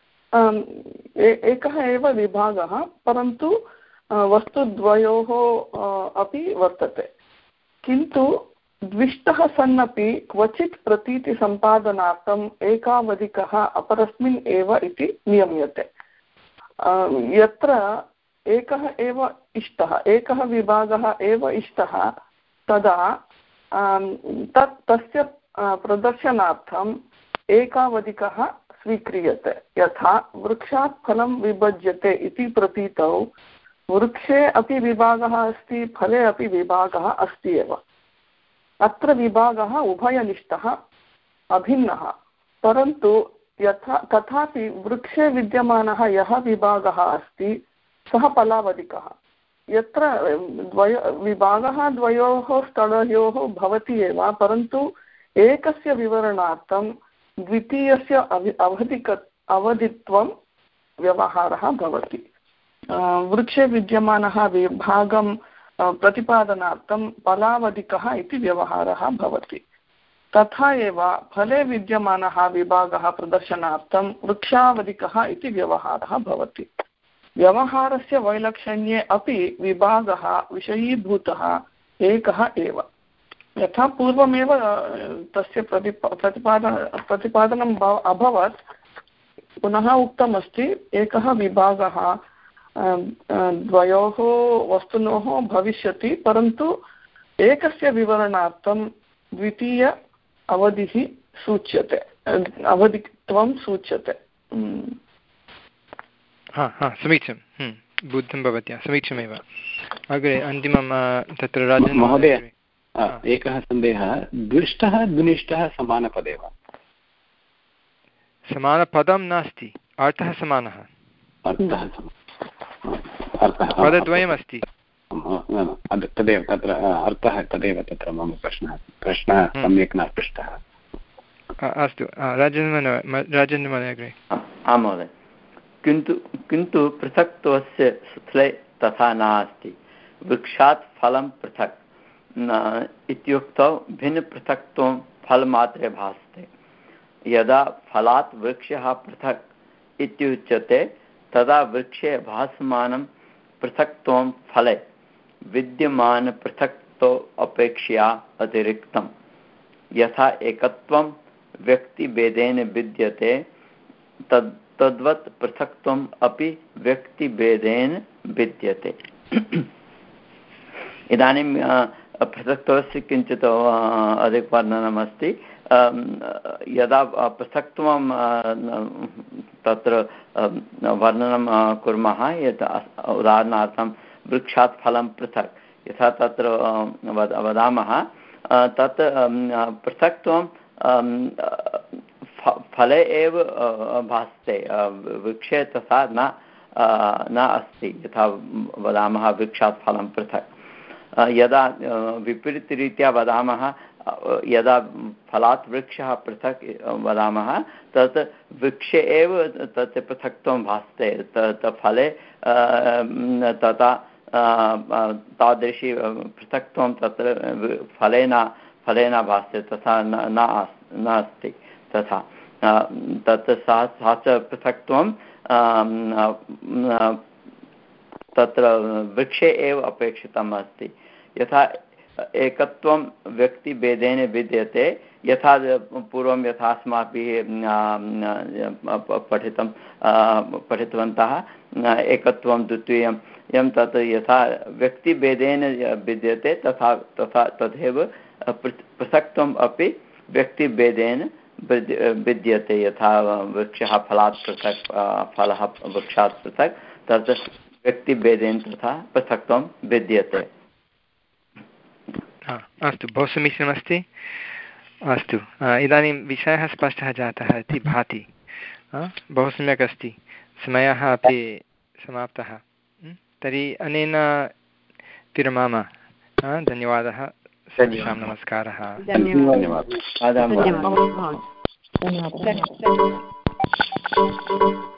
एकः एव विभागः, परन्तु वस्तुद्वयोः अपि वर्तते। किन्तु द्विष्टः सन्नपि क्वचित् प्रतीतिसम्पादनार्थम् एकावधिकः अपरस्मिन् एव इति नियम्यते। यत्र एकः एव इष्टः, एकः विभागः एव इष्टः, तदा तत् तस्य प्रदर्शनार्थम् एकावधिकः स्वीक्रियते। यथा वृक्षात् फलं विभज्यते इति प्रतीतौ वृक्षे अपि विभागः अस्ति, फले अपि विभागः अस्ति एव। अत्र विभागः उभयनिष्ठः अभिन्नः, परन्तु यथा तथापि वृक्षे विद्यमानः यः विभागः अस्ति सः फलावधिकः। यत्र द्वय विभागः द्वयोः स्थलयोः भवति एव, परन्तु एकस्य विवरणार्थं द्वितीयस्य अवधिक अवधित्वं व्यवहारः भवति। वृक्षे विद्यमानः विभागं प्रतिपादनार्थं फलावधिकः इति व्यवहारः भवति। तथा एव फले विद्यमानः विभागः प्रदर्शनार्थं वृक्षावधिकः इति व्यवहारः भवति। व्यवहारस्य वैलक्षण्ये अपि विभागः विषयीभूतः एकः एव। यथा पूर्वमेव तस्य प्रतिपा प्रतिपादन प्रतिपादनम् अभवत्, पुनः उक्तमस्ति एकः विभागः द्वयोः वस्तुनोः भविष्यति, परन्तु एकस्य विवरणार्थं द्वितीय अवधिः सूच्यते, अवधित्वं सूच्यते। हा हा समीचीनं, बुद्धं भवत्या, समीचीनमेव। अग्रे अन्तिमं तत्र राजन् महोदय, एकः सन्देहः, द्विष्टः द्विनिष्टः समानपदे वा? समानपदं नास्ति, अर्थः समानः, पदद्वयमस्ति। तदेव तत्र अर्थः, तदेव तत्र मम प्रश्नः प्रश्नः सम्यक् न पृष्टः। अस्तु, राजेन्द्र राजेन्द्रमहोदय अग्रे। आं महोदय, किन्तु किन्तु पृथक्त्वस्य स्थले तथा नास्ति। वृक्षात् फलं पृथक् इत्युक्तौ भिन्नपृथक्त्वं फलमात्रे भासते। यदा फलात् वृक्षः पृथक् इत्युच्यते तदा वृक्षे भासमानं पृथक्त्वं फले विद्यमानपृथक्त्व अपेक्षया अतिरिक्तं। यथा एकत्वं व्यक्तिभेदेन विद्यते तद् तद्वत् पृथक्त्वम् अपि व्यक्तिभेदेन विद्यते। इदानीं पृथक्त्वस्य किञ्चित् अधिकवर्णनमस्ति। यदा पृथक्त्वं तत्र वर्णनं कुर्मः, यत् उदाहरणार्थं वृक्षात् फलं पृथक्, यथा तत्र वदामः, तत् पृथक्त्वं फले एव भासते, वृक्षे तथा न न अस्ति। यथा वदामः वृक्षात् फलं पृथक्, यदा विपरीतरीत्या वदामः, यदा फलात् वृक्षः पृथक् वदामः तत् वृक्षे एव तत् पृथक्त्वं भासते, तत् फले तथा तादृशी पृथक्त्वं तत्र फलेन फलेन भासते, तथा न अस्ति तथा तत् सा सा च पृथक्त्वं तत्र वृक्षे एव अपेक्षितम् अस्ति। यथा एकत्वं व्यक्तिभेदेन विद्यते, यथा पूर्वं यथा अस्माभिः पठितं पठितवन्तः एकत्वं द्वितीयं यं तत् यथा व्यक्तिभेदेन विद्यते तथा तथा तथैव पृथक्त्वम् अपि व्यक्तिभेदेन विद्यते। यथा वृक्षः फलात् पृथक्, फलः वृक्षात् पृथक्, तत् व्यक्तिभेदेन तथा पृथक्त्वं विद्यते। अस्तु, बहु समीचीनमस्ति। अस्तु, इदानीं विषयः स्पष्टः जातः इति भाति। बहु सम्यक् अस्ति, समयः अपि समाप्तः। तर्हि अनेन विरमामः। धन्यवादः, सर्वेषां नमस्कारः। धन्यवादः।